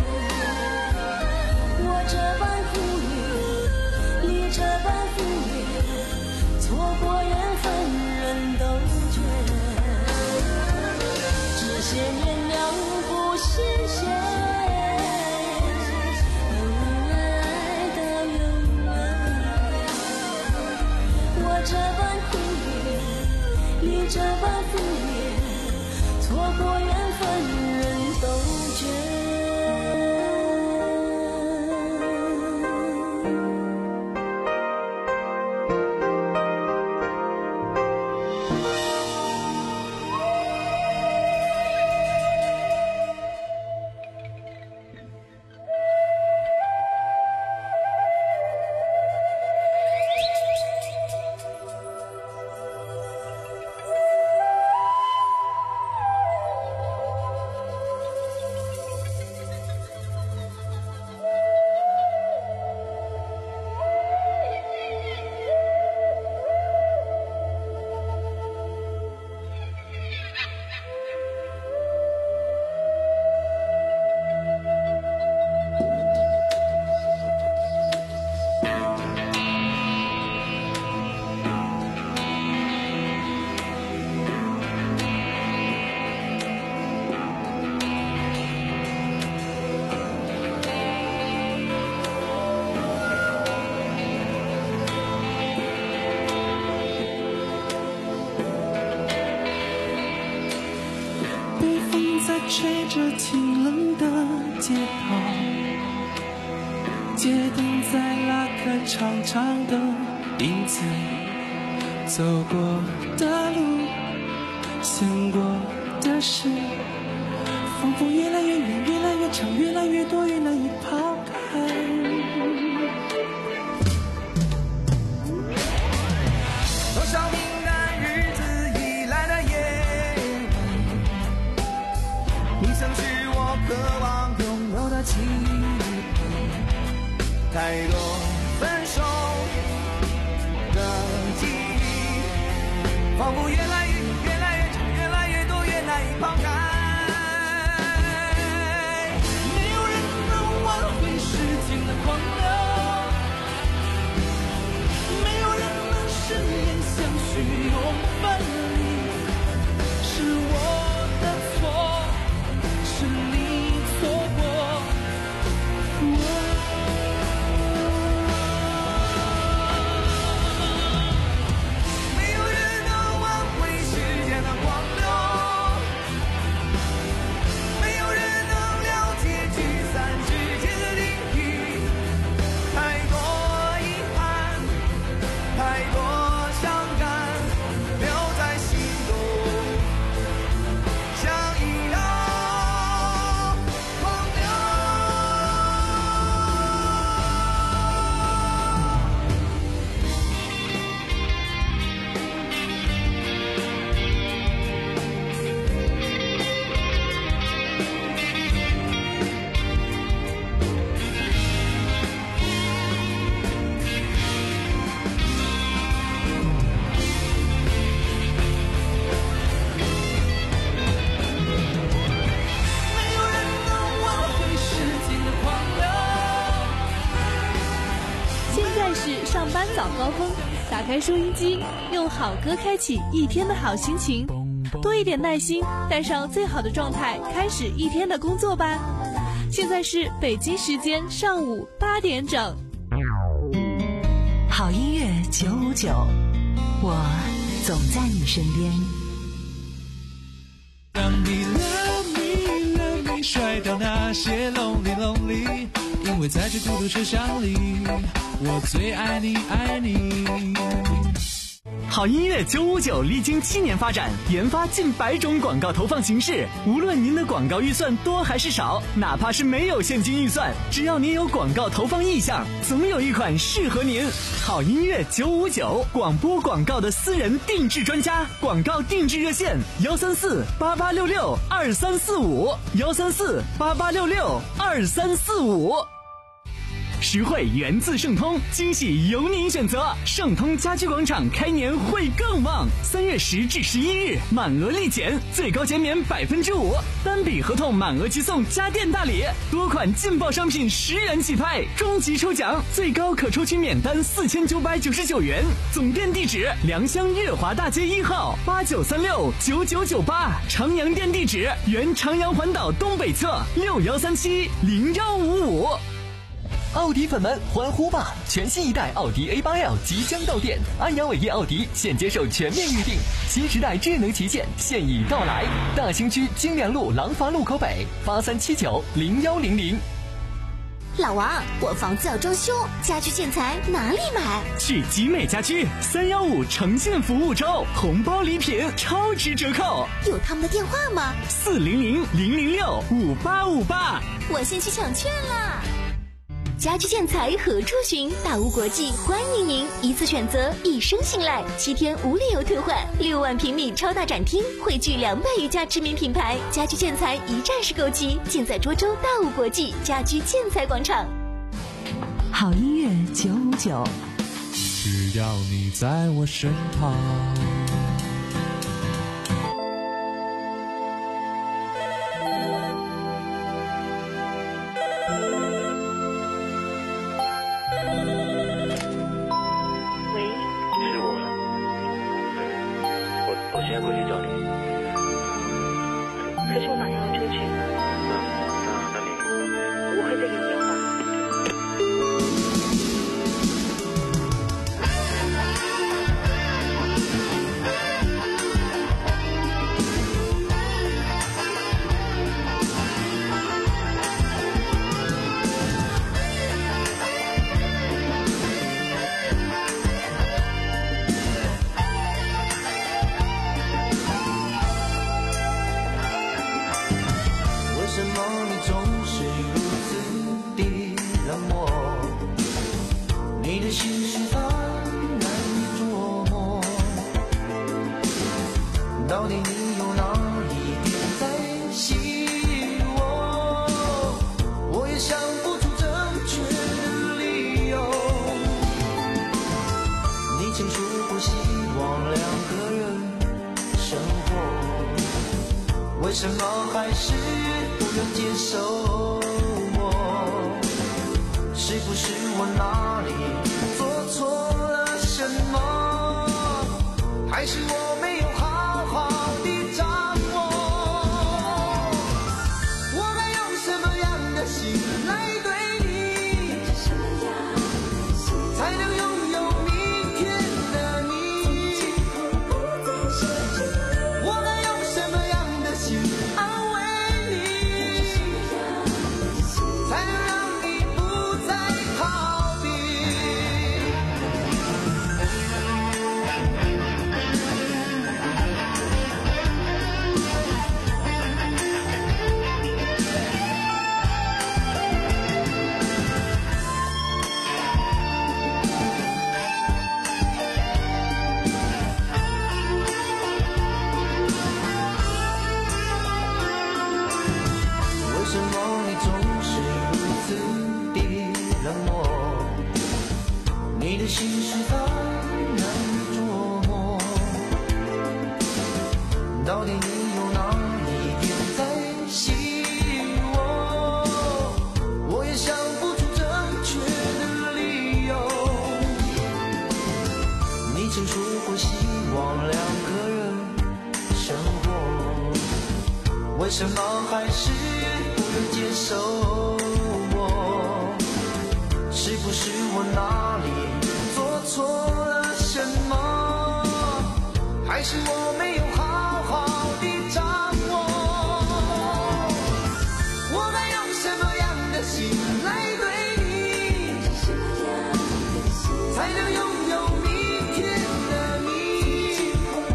我这般苦恋，你这般敷衍，错过缘分人都觉。只羡鸳鸯不羡仙，爱爱到永远。我这般苦恋，你这般敷衍，错过缘分人都觉。 吹着清冷的街道，街灯在拉开长长的影子，走过的路，想过的事，仿佛越来越远，越来越长，越来越多，越难以抛开。 多少平淡日子以来的夜，你曾是我渴望拥有的记忆，太多分手的记忆，仿佛越来越越来越长，越来越多，越难以抛开。 没有人能挽回时间的狂流，没有人能深言相许永分离，是我的错，是你错过我。 没有人能挽回时间的狂流，没有人能了解聚散之间的定义，太多遗憾，太多伤感留在心中，像一道狂流。 没有人能挽回时间的狂流。 现在是上班早高峰，打开收音机，用好歌开启一天的好心情，多一点耐心，带上最好的状态，开始一天的工作吧。现在是北京时间上午八点整。 好音乐九五九，我总在你身边。 让你 love me love me 甩掉那些 lonely lonely， 因为在这孤独车厢里，我最爱你爱你。 好音乐九五九历经七年发展，研发近百种广告投放形式。无论您的广告预算多还是少，哪怕是没有现金预算，只要您有广告投放意向，总有一款适合您。好音乐九五九，广播广告的私人定制专家，广告定制热线：幺三四八八六六二三四五，幺三四八八六六二三四五。实惠源自盛通，惊喜由您选择。盛通家居广场开年会更旺，三月十至十一日满额立减，最高减免百分之五，单笔合同满额即送家电大礼，多款劲爆商品十元起拍，终极抽奖最高可抽取免单四千九百九十九元。总店地址：良乡月华大街一号八九三六九九九八，长阳店地址：原长阳环岛东北侧六幺三七零幺五五。 奥迪粉们欢呼吧！全新一代奥迪 A 八 L 即将到店，安阳伟业奥迪现接受全面预定，新时代智能旗舰现已到来。大兴区金良路廊坊路口北八三七九零幺零零。 老王，我房子要装修，家居建材哪里买？ 去集美家居，三幺五呈现服务周，红包礼品超值折扣。 有他们的电话吗？ 四零零零零六五八五八。 我先去抢券啦！家居建材何处寻？大屋国际欢迎您，一次选择，一生信赖，七天无理由退换，六万平米超大展厅，汇聚两百余家知名品牌，家居建材一站式购齐，尽在涿州大屋国际家居建材广场。 好音乐九五九， 只要你在我身旁。 愿接受我？是不是我哪里做错了什么？还是我没有好好的掌握？我该用什么样的心来对你，才能拥有明天的你？我该用什么样的心安慰你，才能让你不再逃避？为什么你总是如此的冷漠？你的心事太难以捉摸，到底你有哪一点在吸引我？我也想不出正确的理由。你曾说过希望两个人生活，为什么还是不能接受我？是不是我哪里做错了什么？还是我没有好好的掌握？我该用什么样的心来对你，才能拥有明天的你？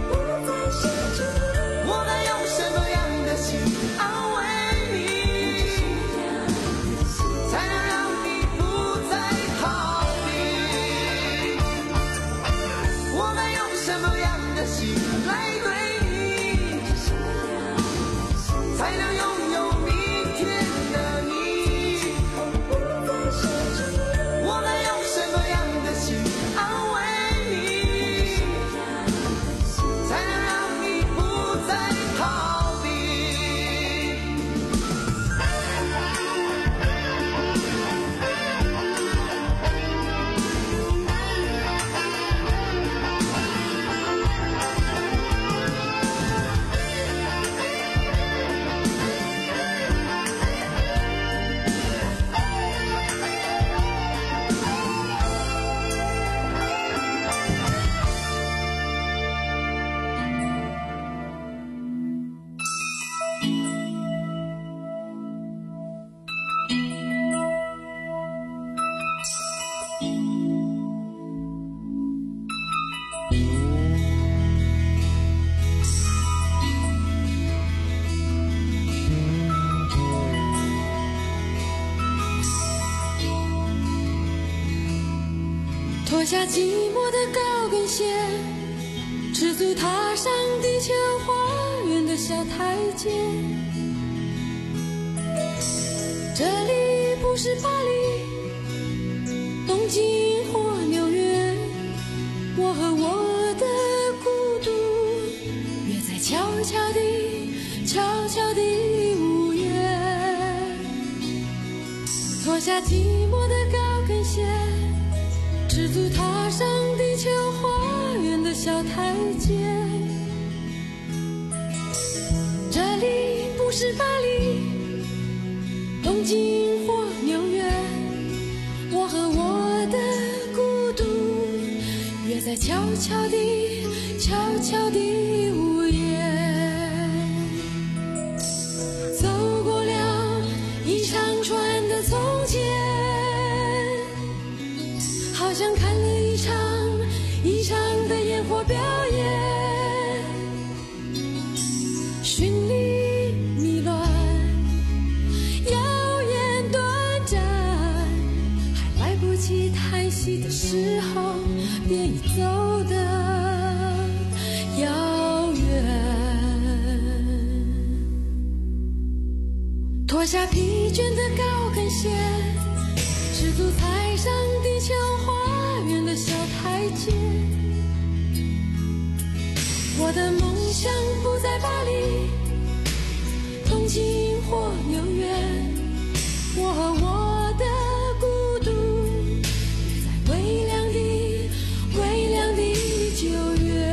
我该用什么样的心安慰你，才能让你不再逃避？我该用什么样的心来对你，才能拥有明天的你？我该用什么样的心安慰你，才能让你不再逃避？ 脱下寂寞的高跟鞋，赤足踏上地球花园的小台阶。这里不是巴黎、东京或纽约，我和我的孤独约在悄悄地、悄悄地午夜。脱下寂寞的高跟鞋，赤足踏上地球花园的小台阶。这里不是巴黎、东京或纽约，我和我的孤独约在悄悄地、悄悄地午夜。走过了一长串的从前，好像看了一场一场的烟火表演，绚丽迷乱，耀眼短暂，还来不及叹息的时候，便已走得遥远。脱下疲倦的高跟鞋，赤足踩上地球花园的小台阶。我的梦想不在巴黎、东京京或纽约，我和我的孤独，在微凉的微凉的九月。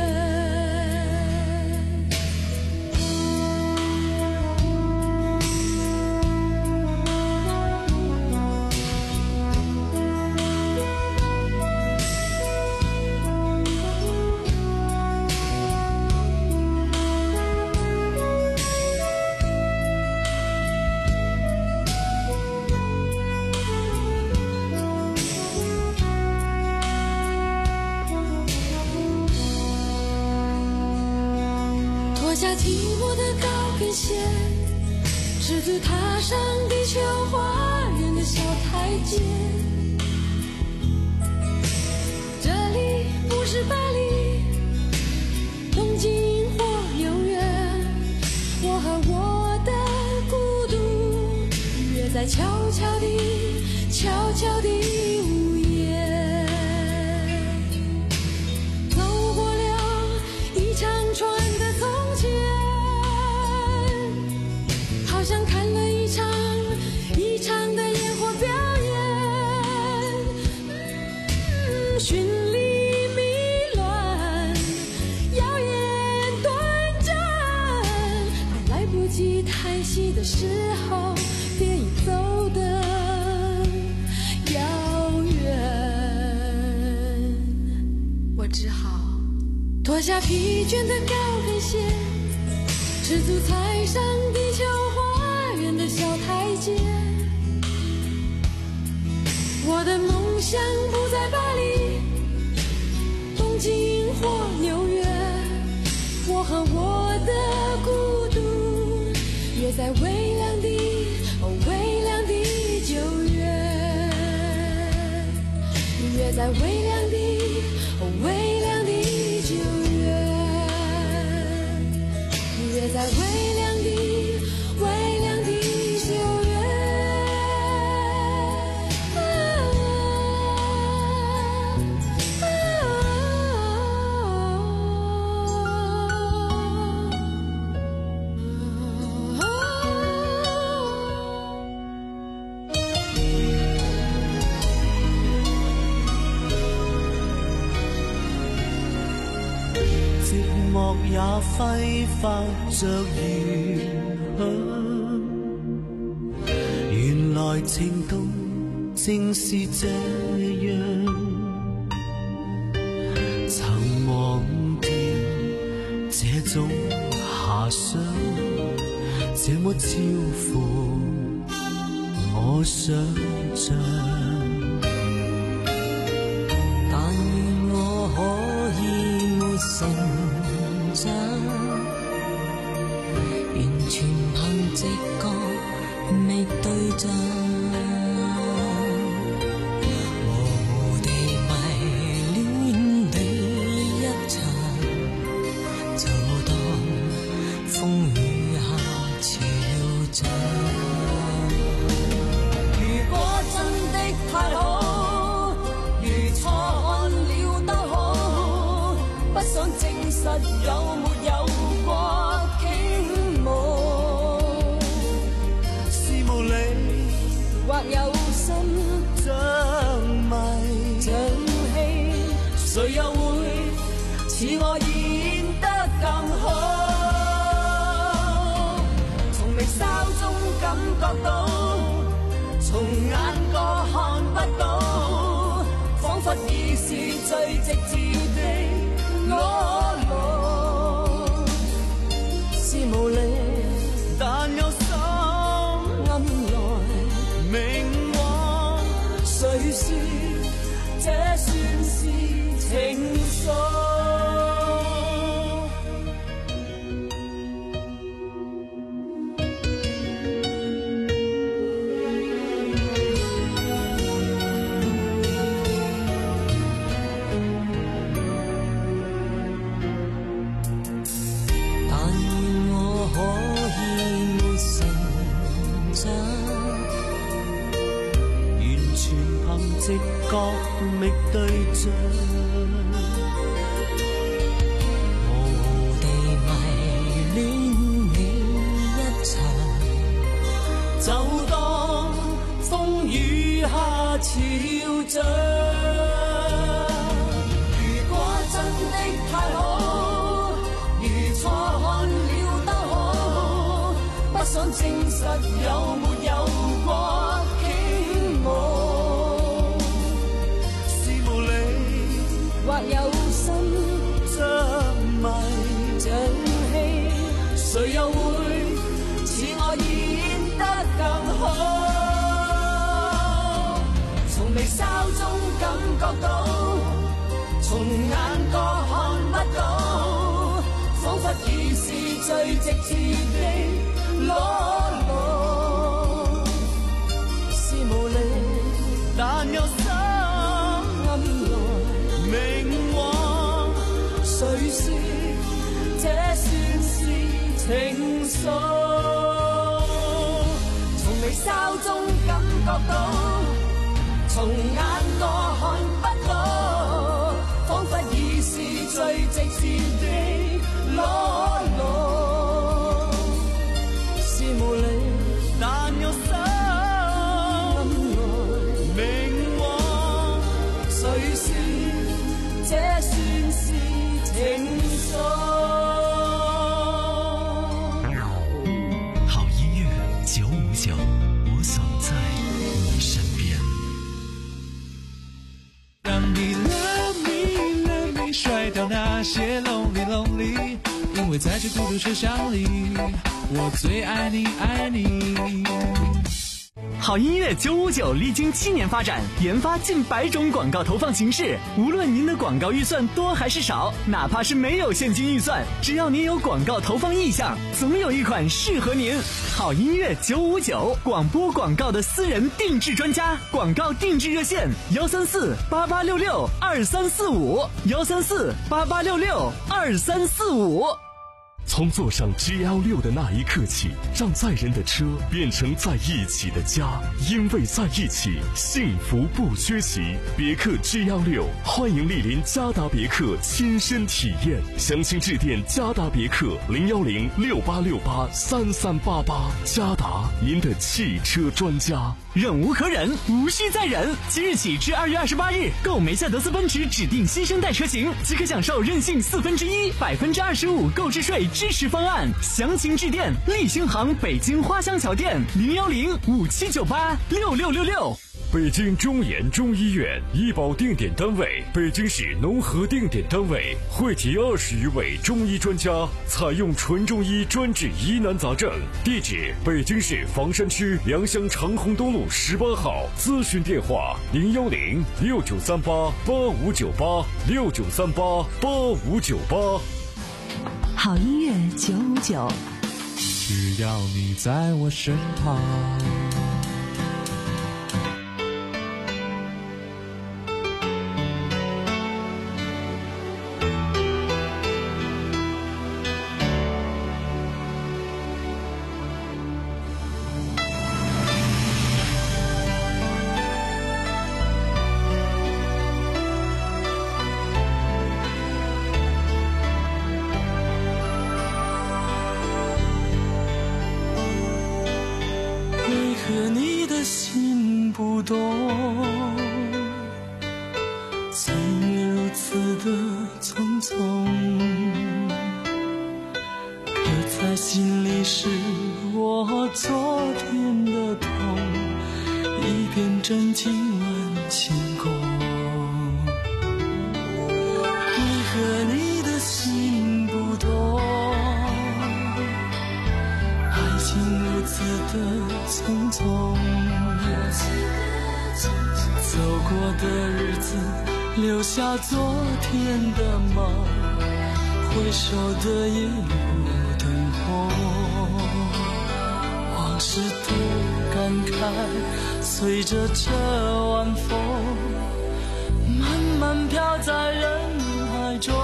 脱下寂寞的高跟鞋，赤足踏上地球花园的小台阶。这里不是巴黎、东京或纽约，我和我的孤独约在悄悄地、悄悄地午夜，走过了一长串的从前，好像看了一场一场的烟火表演，嗯，绚丽迷乱，耀眼短暂，还来不及叹息的时候，便已走得遥远。我只好脱下疲倦的高跟鞋，赤足踩上地球花园的小台阶。我的梦想不在巴黎、东京或纽约，我和我的孤独约在微凉的哦微凉的九月，约在微凉的哦微凉的九月，约在微凉的微凉的九月。啊啊寂寞也揮發着餘香，原來情動正是這樣，曾忘掉這種遐想，這麼超乎我想象。 但願我可以沒成長，完全憑直覺覓對象，模糊地迷戀你一場，就當風雨下潮漲。如果真的太好，如錯了都好，不想證實有沒有過傾慕， 是無理或有心像迷像戲，誰又會似我演得更好？從眉梢中感覺到，從眼角看不到，彷彿已是最直接的裸露，是無力， 但有心暗來明往， 誰說這算是情愫？ 直覺覓對象， 模糊地迷戀你一場， 雨下潮漲。如果真的太好，如錯看了都好，不想證實有沒有過傾慕，是無理或有心着迷着氣，誰又會似我演得更好？從微笑中感覺到，從眼角看不到，彷彿已是最直接的裸露，是無力，但有心暗來明往，誰說這算是情愫？從微笑中感覺到，從眼角看不到，彷彿已是最直接的裸露，是無力，但有心來明往，誰說這算是情愫？ 好音樂九五九，我總在你身邊。 讓你 love me love me 甩掉那些 lonely lonely， 因為在這孤獨車廂裡，我最愛你愛你。 好音樂九五九歷經七年發展，研發近百種廣告投放形式。無論您的廣告預算多還是少，哪怕是沒有現金預算，只要您有廣告投放意向，總有一款適合您。好音樂九五九，廣播廣告的私人定制專家，廣告定制熱線幺三四八八六六二三四五幺三四八八六六二三四五。 从坐上 G L 六的那一刻起，让载人的车变成在一起的家，因为在一起，幸福不缺席。别克 G L 六，欢迎莅临嘉达别克亲身体验，详情致电嘉达别克零幺零六八六八三三八八。嘉达，您的汽车专家。 忍无可忍，无需再忍。即日起至二月二十八日，购梅赛德斯奔驰指定新生代车型，即可享受任性四分之一、百分之二十五购置税支持方案。详情致电立新行北京花乡桥店零幺零五七九八六六六六。 北京中研中医院医保定点单位，北京市农合定点单位，汇集二十余位中医专家，采用纯中医专治疑难杂症。地址：北京市房山区良乡长虹东路十八号。咨询电话：零幺零六九三八八五九八六九三八八五九八。 好音乐九五九， 只要你在我身旁。 可你的心不懂，曾如此的匆匆，刻在心里是我昨天的痛，一遍真情问情空。为何你的心不懂，爱情如此的匆匆，走过的日子留下昨天的梦，回首的夜有灯红，往事的感慨随着这晚风慢慢飘在人海中。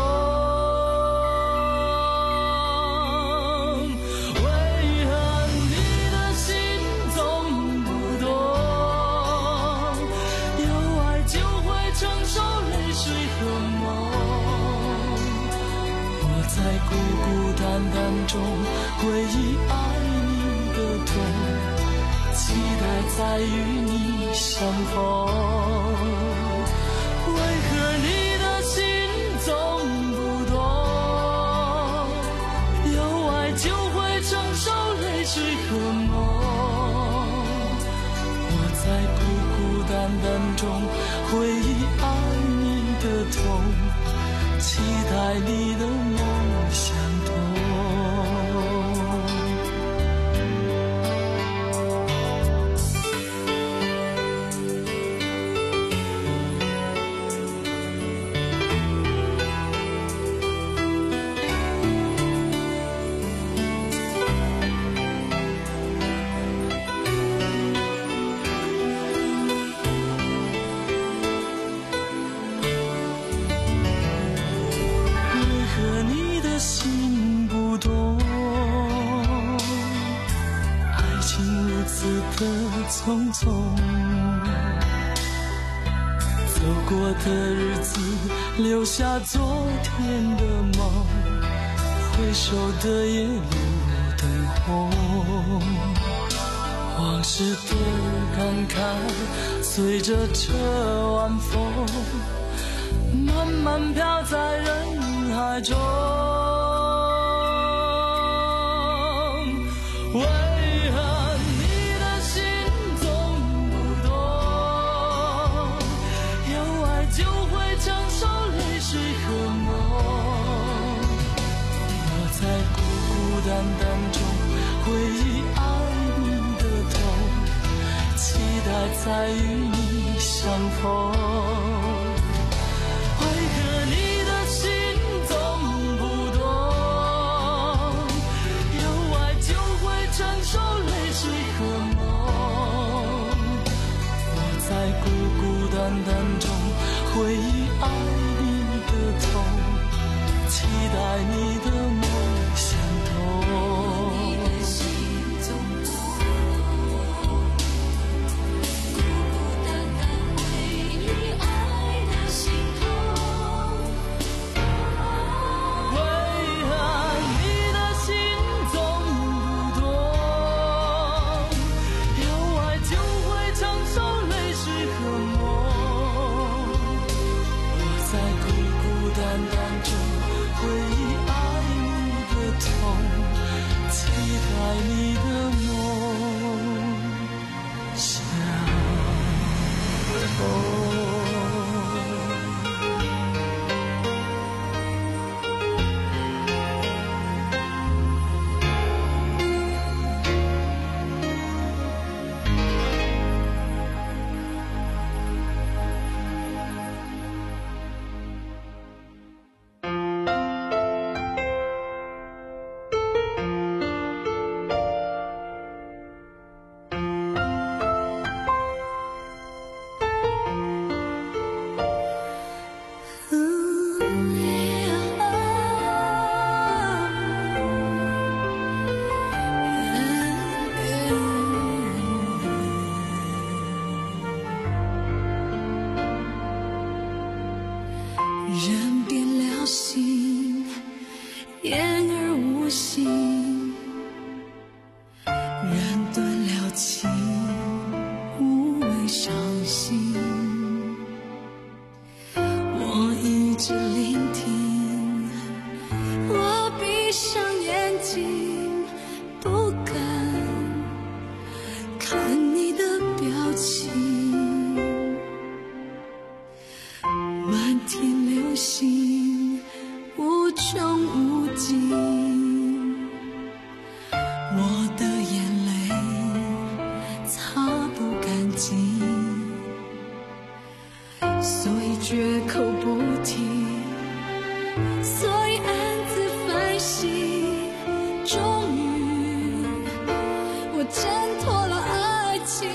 在孤孤单单中回忆爱你的痛，期待在与你相逢。为何你的心总不懂？有爱就会承受泪水和梦。我在孤孤单单中回忆爱你的痛，期待你的梦相同。匆匆走过的日子，留下昨天的梦，回首的夜路灯红，往事的感慨随着这晚风慢慢飘在人海中。为淡淡中回忆爱你的痛，期待再与你相逢。为何你的心总不懂？有爱就会承受泪水和梦。我在孤孤单单中回忆爱你的痛，期待你的梦相同。你的心总不懂，孤孤单单回忆爱的心痛。为何你的心总不懂？有爱就会承受泪水和梦。我在孤孤单单中回忆爱你的痛，期待你的梦相同。 人变了心，言而无信，人断了情，无谓伤心。我一直聆听，我闭上眼睛，不敢看你的表情。满天流星无穷无尽，我的眼泪擦不干净，所以绝口不提，所以暗自反省。终于我挣脱了爱情，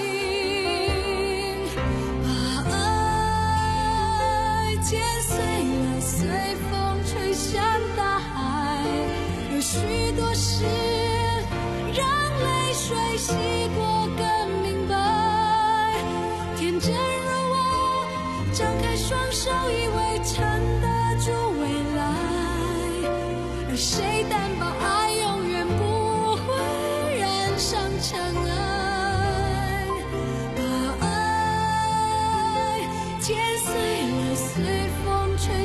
剪碎了，随风吹向大海。有许多事让泪水洗过更明白。天真如我，张开双手以为撑得住未来，而谁担保爱永远不会染上尘埃？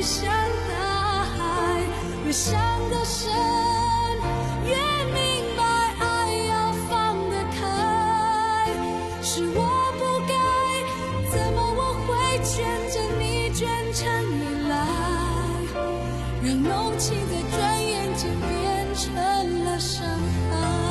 向大海，越想得深，越明白爱要放得开。是我不该，怎么我会牵着你卷成依赖，让浓情在转眼间变成了伤害。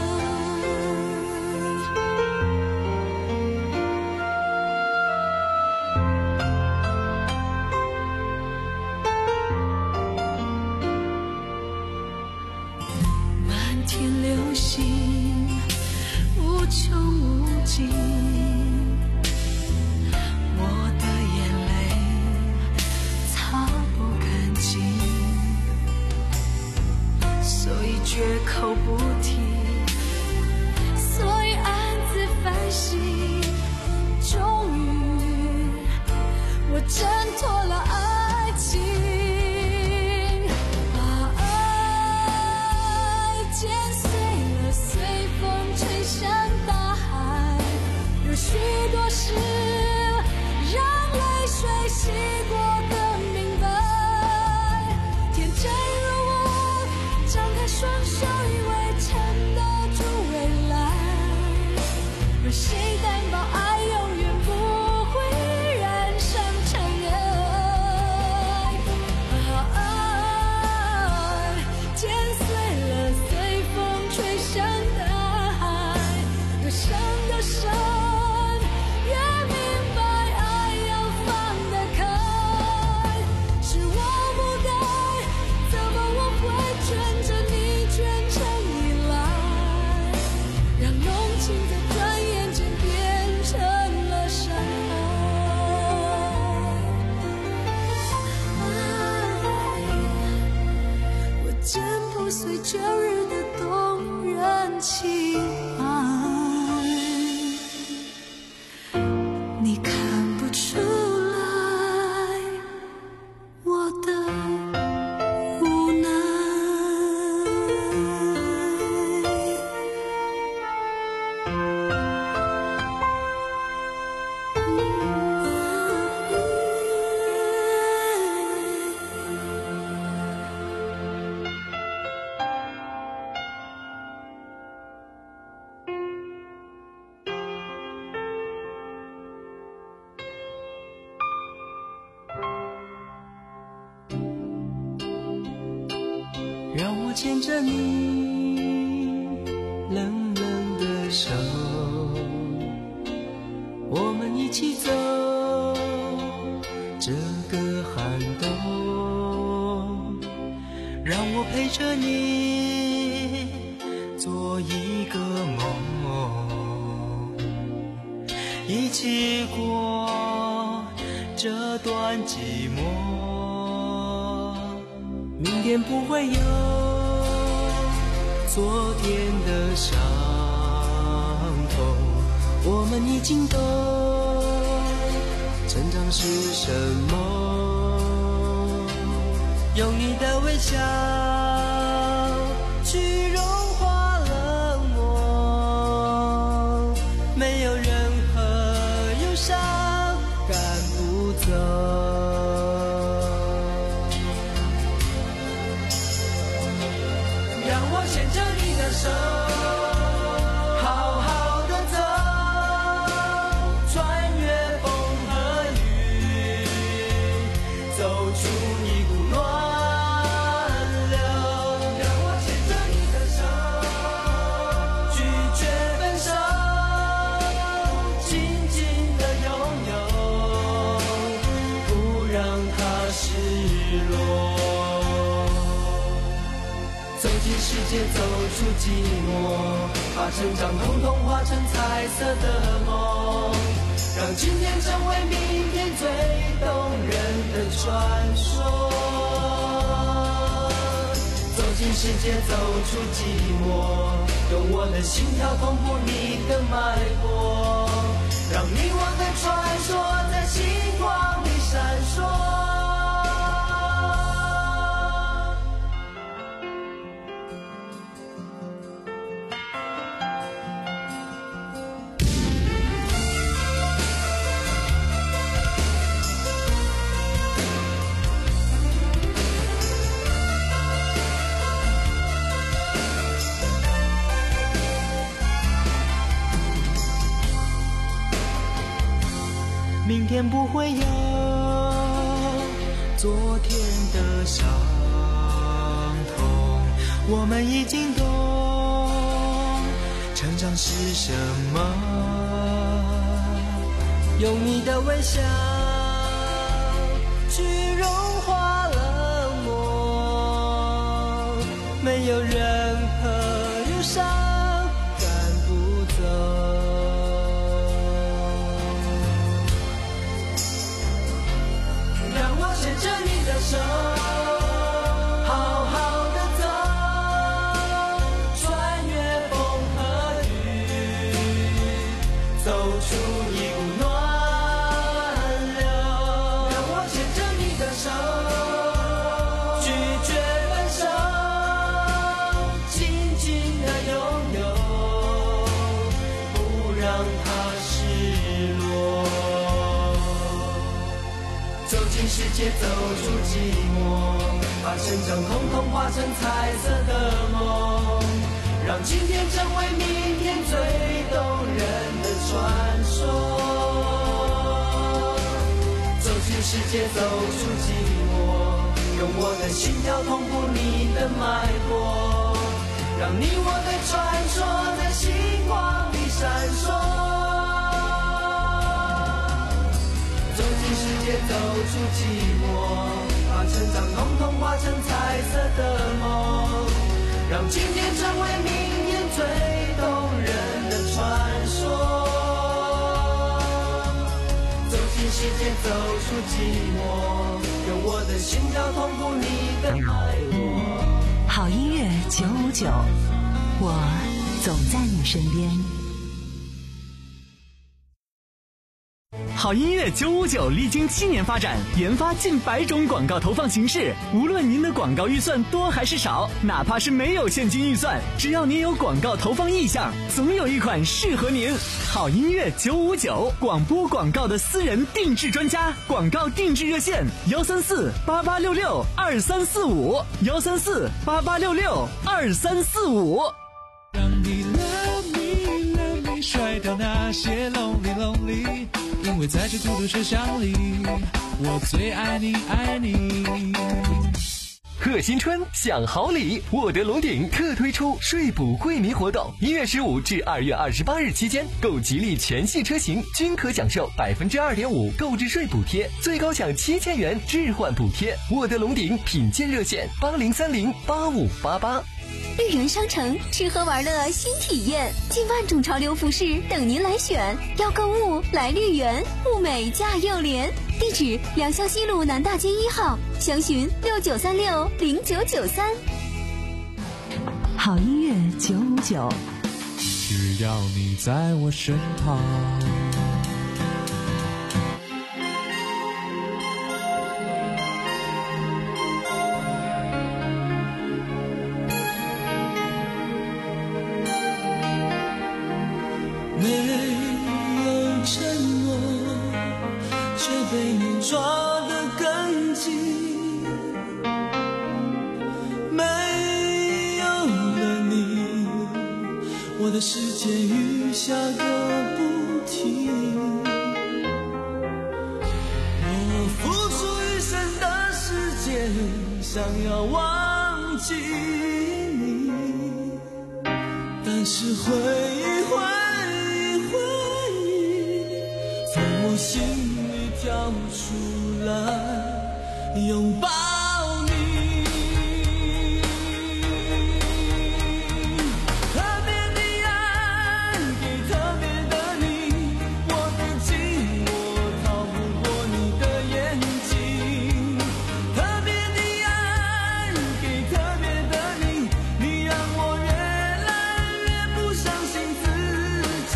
天流星无穷无尽，我的眼泪擦不干净，所以绝口不提，所以暗自反省。终于我挣脱了爱情，许多事让泪水洗过的明白，天真如我，张开双手以为撑得住未来，而谁担保爱永远不会染上尘埃？爱剪碎了随风吹向大海，又伤得深，随旧日的动人情爱，你看不出来我的无奈。 让我牵着你冷冷的手，我们一起走这个寒冬。让我陪着你做一个梦，一起过这段寂寞。明天不会有昨天的伤痛，我们已经懂成长是什么。用你的微笑去融化冷漠，没有任何忧伤赶不走。让我牵着你的手，好好的走，穿越风和雨，走出一股暖流。让我牵着你的手，拒绝分手，紧紧的拥有，不让它失落。走进世界，走出寂寞，把成长统统化成彩色的梦，让今天成为明天最动人的传说。走进世界，走出寂寞，用我的心跳同步你的脉搏，让你我的传说在星光里闪烁。 明天不会有昨天的伤痛。我们已经懂成长是什么，用你的微笑去融化了梦，没有任何忧伤赶不走。让我牵着你的手，好好的走，穿越风和雨，走出一股暖流。让我牵着你的手，拒绝分手，紧紧的拥有，不让它失落。走进世界，走出寂寞，把成长统统化成彩色的梦，让今天成为明天最动人的传说。走进世界，走出寂寞，用我的心跳同步你的脉搏，让你我的传说在星光里闪烁。走进世界，走出寂寞，把成长统统化成彩色的梦，让今天成为明天最动人的传说。走进世界，走出寂寞，用我的心跳同步你的脉搏。 好音乐九五九，我总在你身边。 好音乐九五九历经七年发展，研发近百种广告投放形式。无论您的广告预算多还是少，哪怕是没有现金预算，只要您有广告投放意向，总有一款适合您。好音乐九五九，广播广告的私人定制专家，广告定制热线幺三四八八六六二三四五幺三四八八六六二三四五。 让你 love me love me 甩掉那些 lonely lonely，因为在这孤独车厢里，我最爱你爱你。 贺新春享好礼，沃德龙鼎特推出税补惠民活动，一月十五至二月二十八日期间，购吉利全系车型均可享受百分之二点五购置税补贴，最高享七千元置换补贴。沃德龙鼎品鉴热线八零三零八五八八。 绿园商城吃喝玩乐新体验，近万种潮流服饰等您来选。要购物来绿园，物美价又廉。地址：良乡西路南大街一号，详询六九三六零九九三。 好音乐九五九， 只要你在我身旁。 没有承诺，却被你抓得更紧。没有了你，我的世界雨下个不停。我付出一生的时间，想要忘记你，但是回忆回我心里跳出来拥抱你，特别的爱给特别的你，我的寂寞逃不过你的眼睛，特别的爱给特别的你，你让我越来越不相信自己。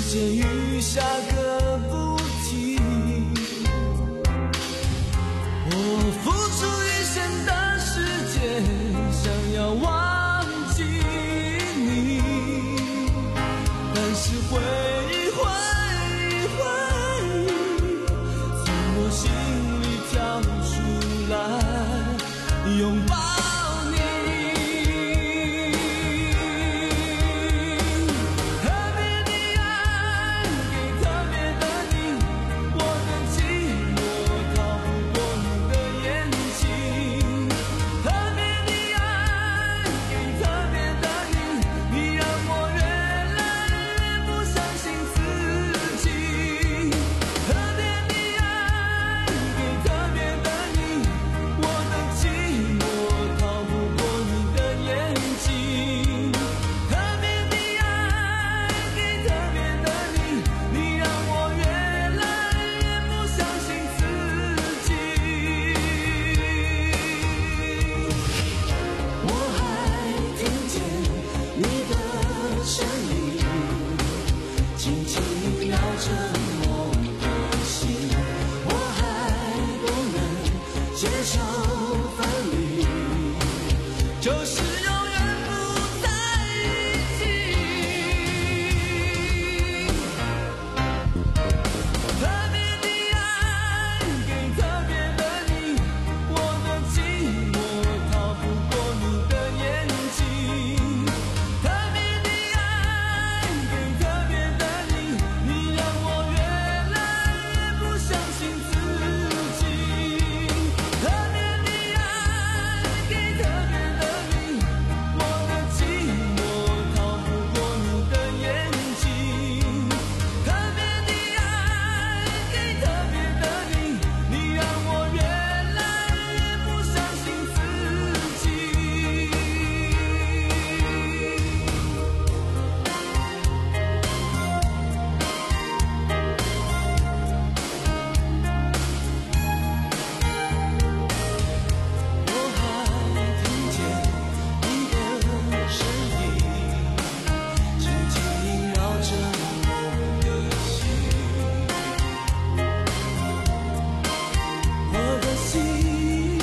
间雨下个不停。我付出一生的时间，想要忘记你，但是回忆回忆回忆从我心里跳出来拥抱你。特别的爱给特别的你，我的寂寞逃不过你的眼睛。特别的爱给特别的你，你让我越来越不相信自己。特别的爱给特别的你，我的寂寞逃不过你的眼睛。特别的爱给特别的你，你让我越来越不相信自己。我还听见你的声音，轻轻地摇着我的心。我还不能接受分离，就是永远不在一起。特别的爱给特别的你，我的寂寞逃不过你的眼睛。特别的爱给特别的你，你让我越来越不相信自己。特别的爱给特别的你，我的寂寞逃不过你的眼睛。特别的爱给特别的你，你让我越来越不相信自己。我还听见你的声音，轻轻萦绕着我的心。我的心，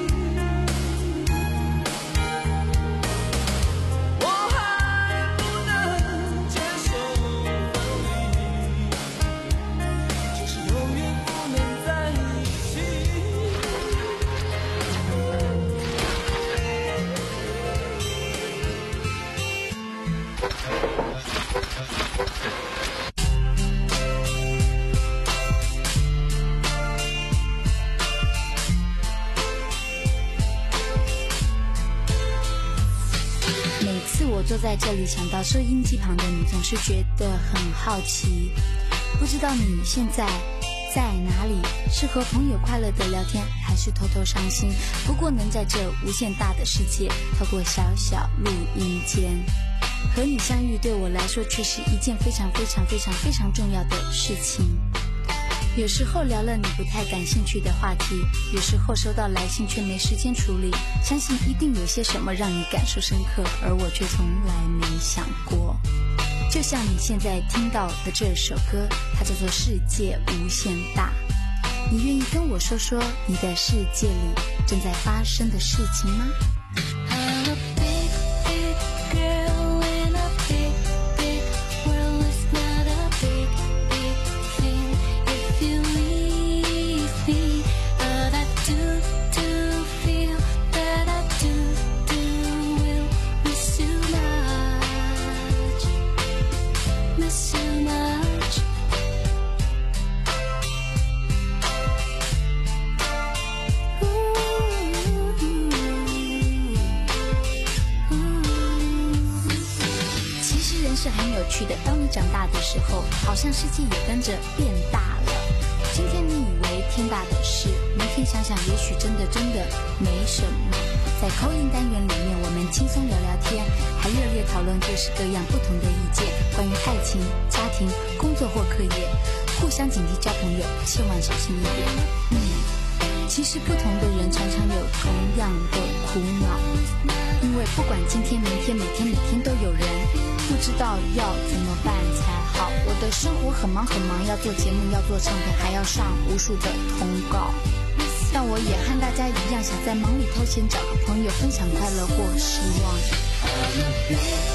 我还不能接受分离，就是永远不能在一起。 每次我坐在这里，想到收音机旁的你，总是觉得很好奇。不知道你现在在哪里？是和朋友快乐的聊天，还是偷偷伤心？不过能在这无限大的世界，透过小小录音间和你相遇，对我来说却是一件非常非常非常非常重要的事情。有时候聊了你不太感兴趣的话题，有时候收到来信却没时间处理，相信一定有些什么让你感受深刻，而我却从来没想过。就像你现在听到的这首歌，它叫做《世界无限大》。你愿意跟我说说你的世界里正在发生的事情吗？是很有趣的，当你长大的时候，好像世界也跟着变大了。今天你以为天大的事，明天想想也许真的真的没什么。在call in单元里面，我们轻松聊聊天，还热烈讨论各式各样不同的意见，关于爱情、家庭、工作或课业，互相警惕交朋友，千万小心一点。嗯，其实不同的人常常有同样的苦恼，因为不管今天、明天、每天、每天都有人不知道要怎么办才好。 好，我的生活很忙很忙，要做节目，要做唱片，还要上无数的通告。但我也和大家一样，想在忙里偷闲，找个朋友分享快乐或失望。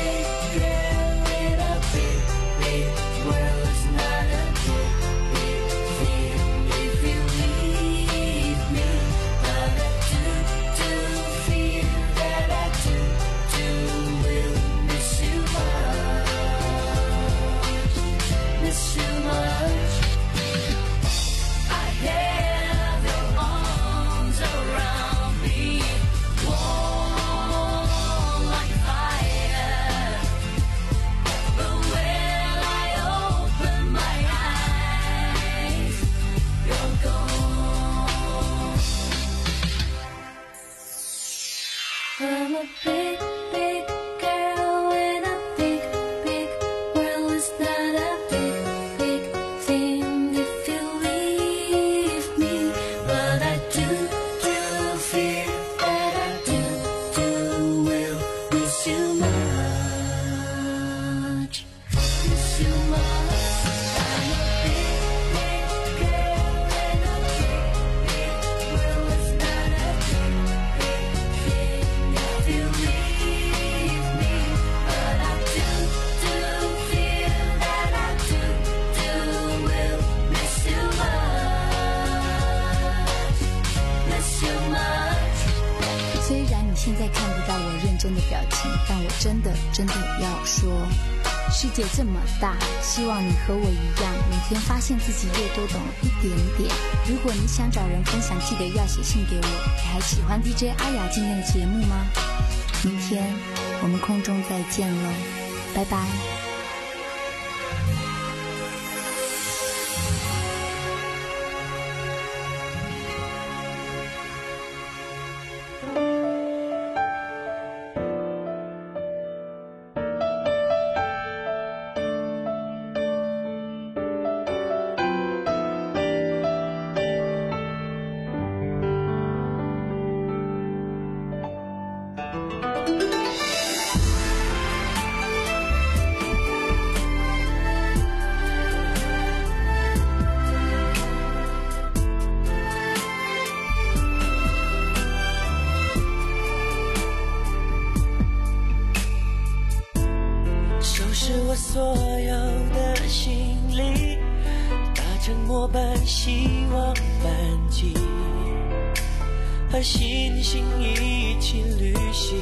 真的真的要说，世界这么大，希望你和我一样，每天发现自己越多懂了一点点。如果你想找人分享，记得要写信给我。你还喜欢 D J 阿雅今天的节目吗？明天我们空中再见喽，拜拜。 所有的行李，搭乘末班希望班机，和星星一起旅行。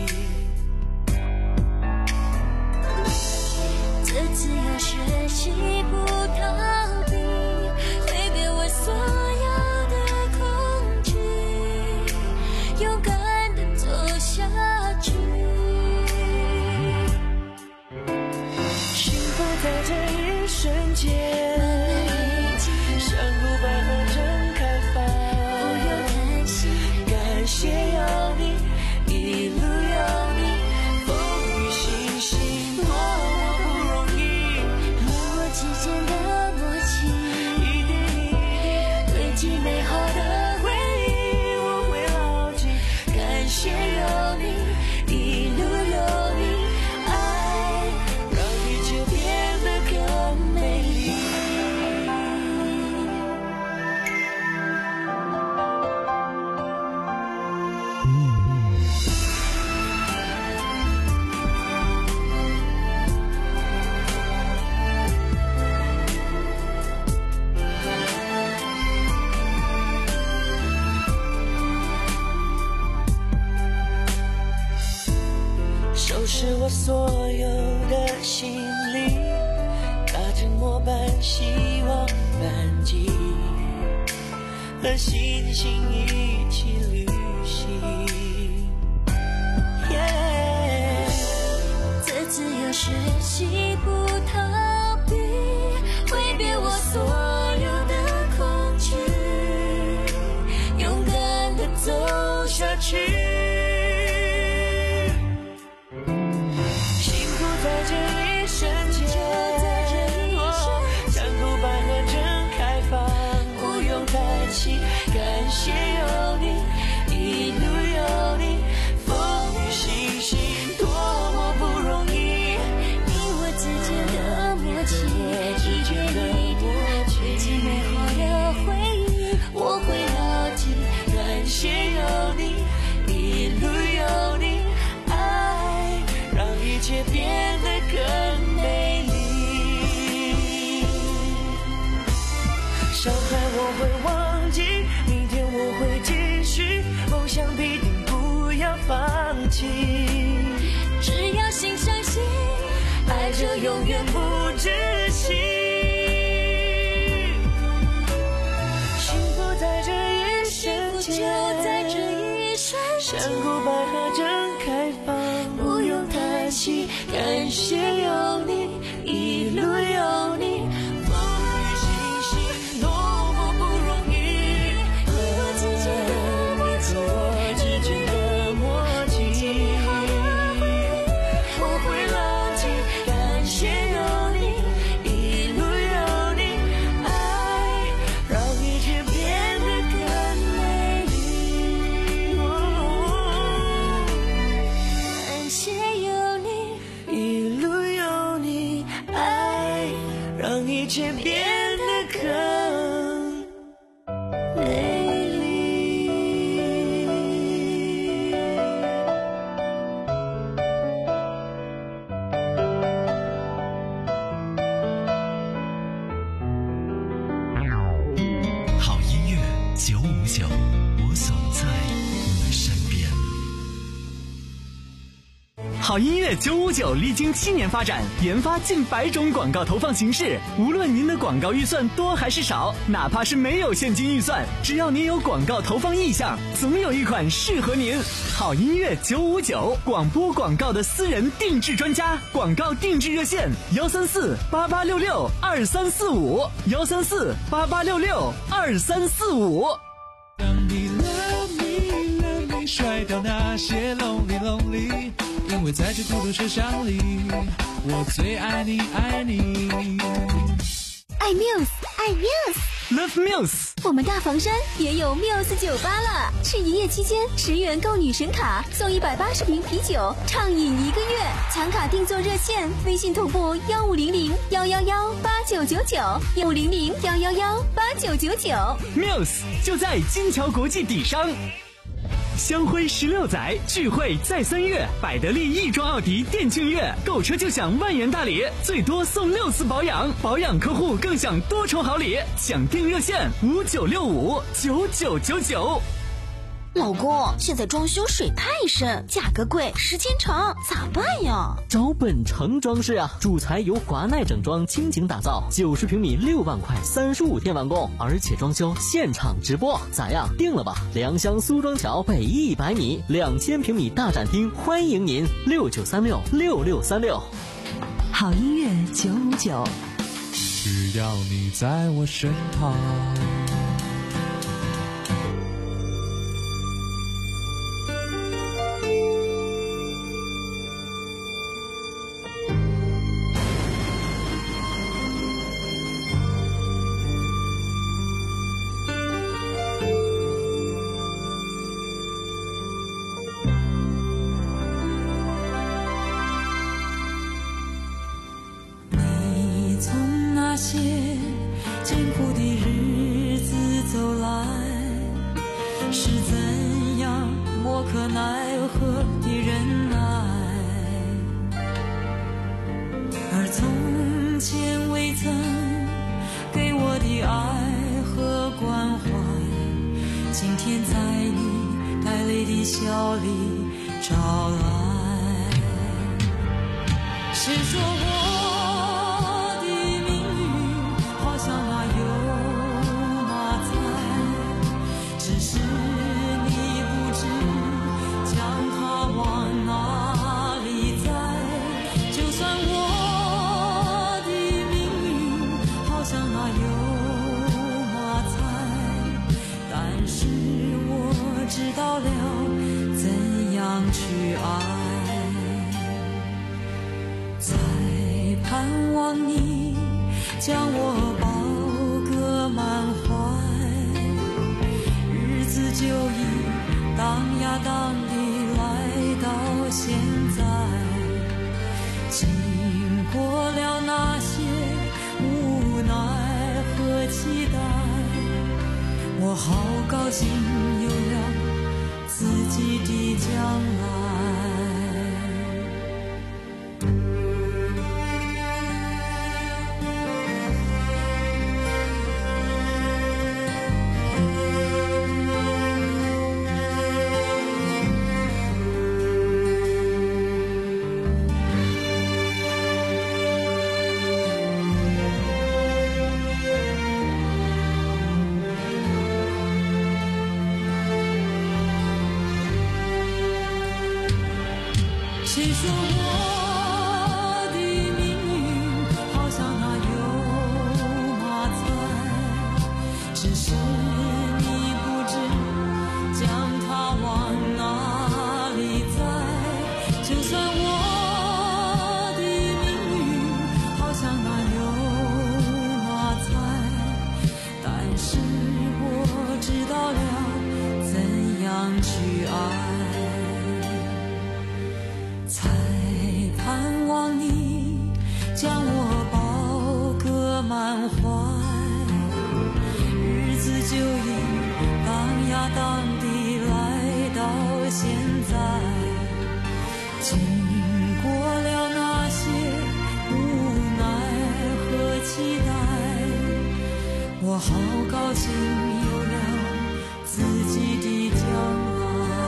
这次要学习不逃避，挥别我所有的恐惧，勇敢地走下去。 在这一瞬间，像古百合正开放。感谢有你，一路有你，风雨星星多么不容易。 你我之间的默契， 一点一点堆积美好的回忆， 我会牢记。 感谢有你，一路有你。 收拾我所有的行李，搭乘末班希望班机，和星星一起旅行。Yeah， 这次要学习不逃避，挥别我所有的恐惧，勇敢地走下去。 在这一瞬间，像古百合正开放，不用叹气。感谢有你，一路有你，风雨星星多么不容易。 你我之间的面一切变得更美丽。伤害我会忘记，明天我会继续，梦想必定不要放弃。 只要心相信， 爱着永远不止息。幸福在这一瞬间， 就在这一瞬间， 山谷百合正开放，不用叹息，感谢有你，一路有你。风雨清醒，多么不容易，你我之间的默契，我之间的默契，我会牢记，感谢有你，一路有你，爱让一切变得更美丽。 感谢有你， 一路有你，爱让一切变得更美丽。 好音乐九五九，我总在你身边。 好音乐九五九历经七年发展，研发近百种广告投放形式。无论您的广告预算多还是少，哪怕是没有现金预算，只要您有广告投放意向，总有一款适合您。好音乐九五九，广播广告的私人定制专家，广告定制热线：幺三四八八六六二三四五，幺三四八八六六二三四五。 让你 love me love me， 甩掉那些 lonely lonely， 因为在这孤独车厢里，我最爱你爱你。 爱 Muse， 爱 Muse，Love Muse。 我们大房山也有 Muse 酒吧了，是营业期间十元购女神卡送一百八十瓶啤酒，畅饮一个月。抢卡订座热线：微信同步幺五零零幺幺幺八九九九，幺五零零幺幺幺八九九九。 Muse 就在金桥国际底商。香辉十六载，聚会再三月，百得利亦庄奥迪店庆月，购车就享万元大礼，最多送六次保养，保养客户更享多重好礼，抢订热线五九六五九九九九。 老公，现在装修水太深，价格贵，时间长，咋办呀？ 找本城装饰啊，主材由华奈整装倾情打造，九十平米六万块，三十五天完工，而且装修现场直播，咋样？定了吧？良乡苏庄桥北一百米，两千平米大展厅，欢迎您六九三六六六三六。 好音乐九五九， 只要你在我身旁。 谁说我的命运好像那油麻菜，只是你不知将它往哪里栽。就算我的命运好像那油麻菜，但是我知道了怎样去爱。才盼望你将我抱个满怀，日子就已当呀当地来到现在。经过了那些无奈和期待，我好高兴有了自己的将来。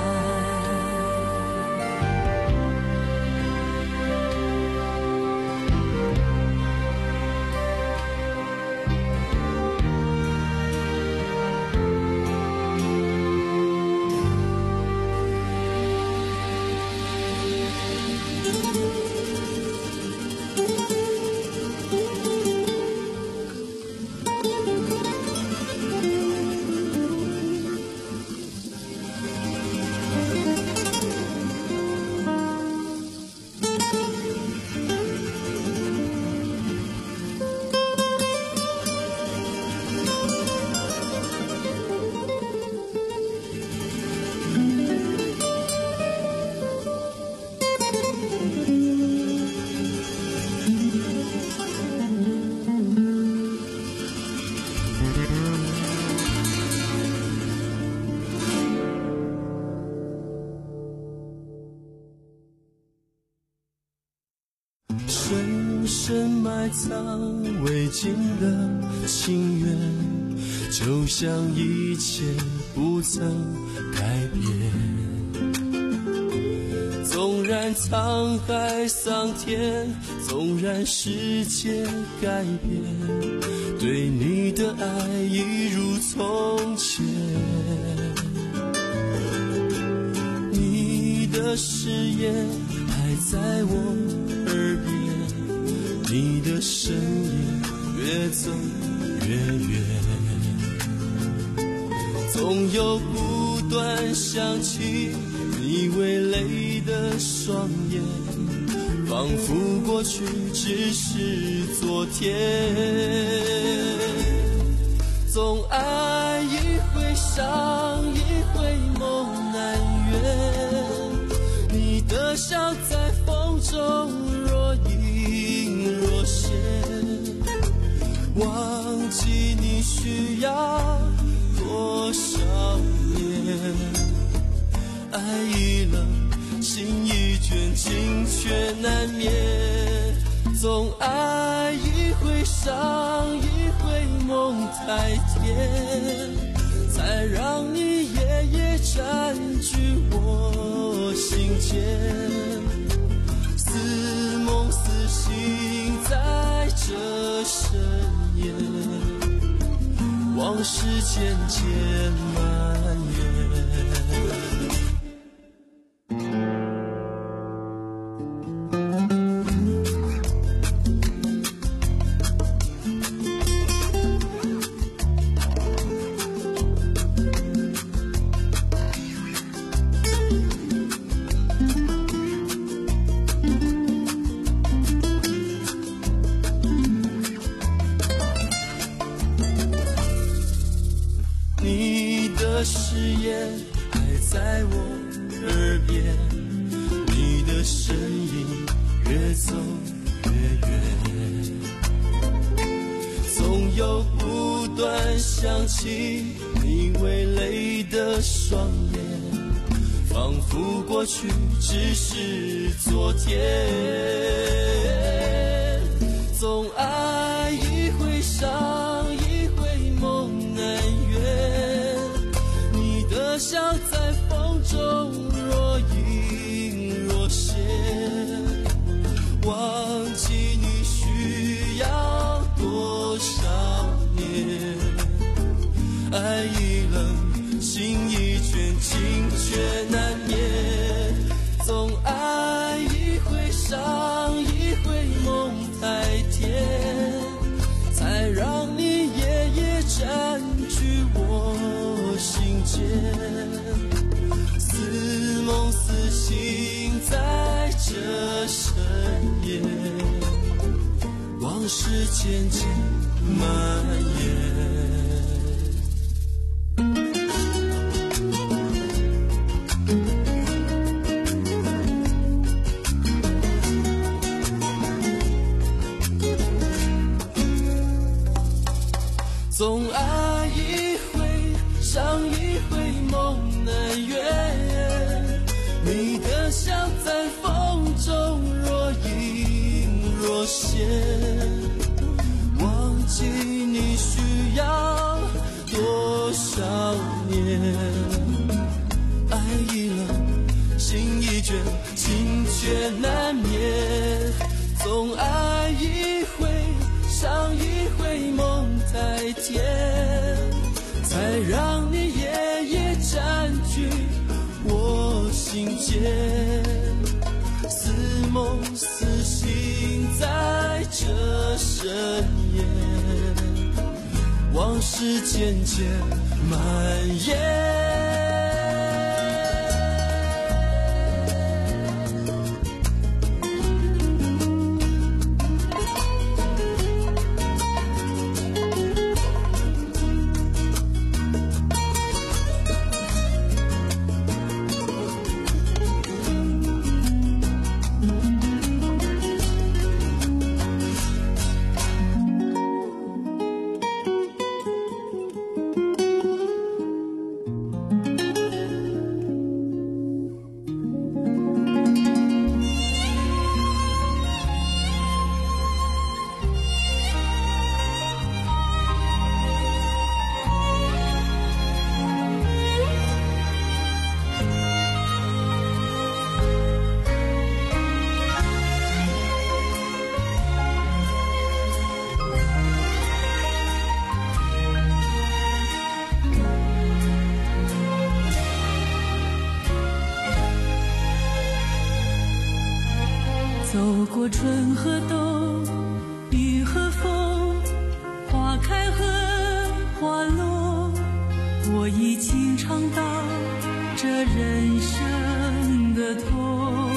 深深埋藏未尽的情缘，就像一切不曾改变。纵然沧海桑田，纵然世界改变，对你的爱一如从前。你的誓言还在我耳边，你的身影越走越远，总有不断想起你微泪的双眼，仿佛过去只是昨天。总爱一回伤，一回梦难圆，你的笑在风中若隐若现，忘记你需要多少年。爱已冷，心已倦，情却难眠。总爱一回伤，一回梦太甜，才让你夜夜占据我心间。似梦似醒在这深夜，往事渐渐蔓延。誓言还在我耳边，你的身影越走越远，总有不断想起你微泪的双眼，仿仿佛过去只是昨天，总爱一回伤，一回梦难圆。你的笑在风中若隐若现，忘记你需要多少年？爱已冷，心已倦，情却难眠。总爱一回伤，一回梦太甜，才让你夜夜占据我心间。似梦似醒在这深夜，往事渐渐蔓延。总爱一回伤，一回梦难圆。你的笑在风中若隐若现，忘记你需要多少年？爱已冷，心已倦，情却难眠。总爱一回伤，一回梦太甜，才让你夜夜占据我心间。似梦似醒在这深夜，往事渐渐蔓延。 走过春和冬，雨和风，花开和花落，我已经尝到这人生的痛。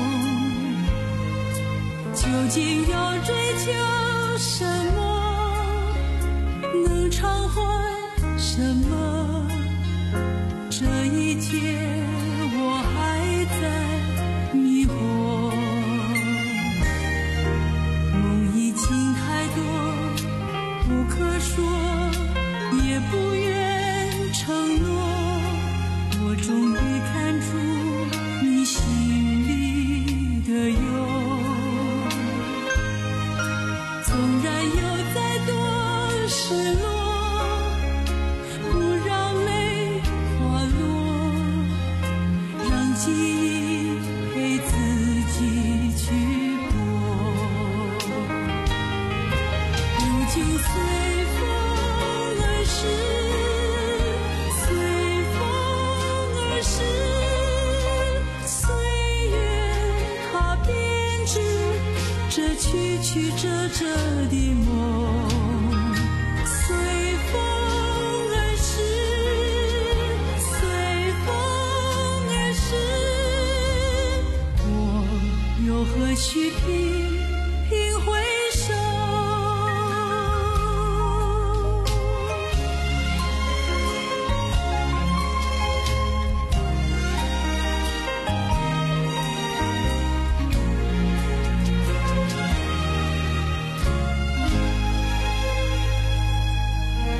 究竟要追求什么，能偿还什么？这一切我还在迷惑。不可说，也不愿承诺，我终于看出你心里的忧。纵然有再多失落，不让泪滑落，让记忆陪自己去就随风而逝，随风而逝，岁月它编织这曲曲折折的梦。随风而逝，随风而逝，我又何须凭凭回首？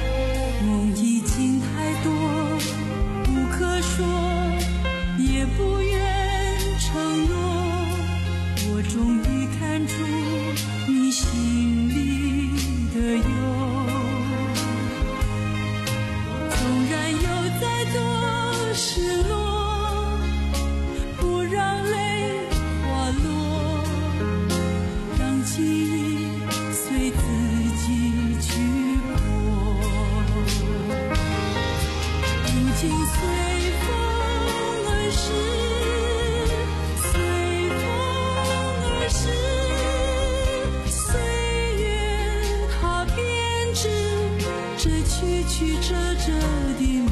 梦已经太多，不可说，也不曲折折的梦。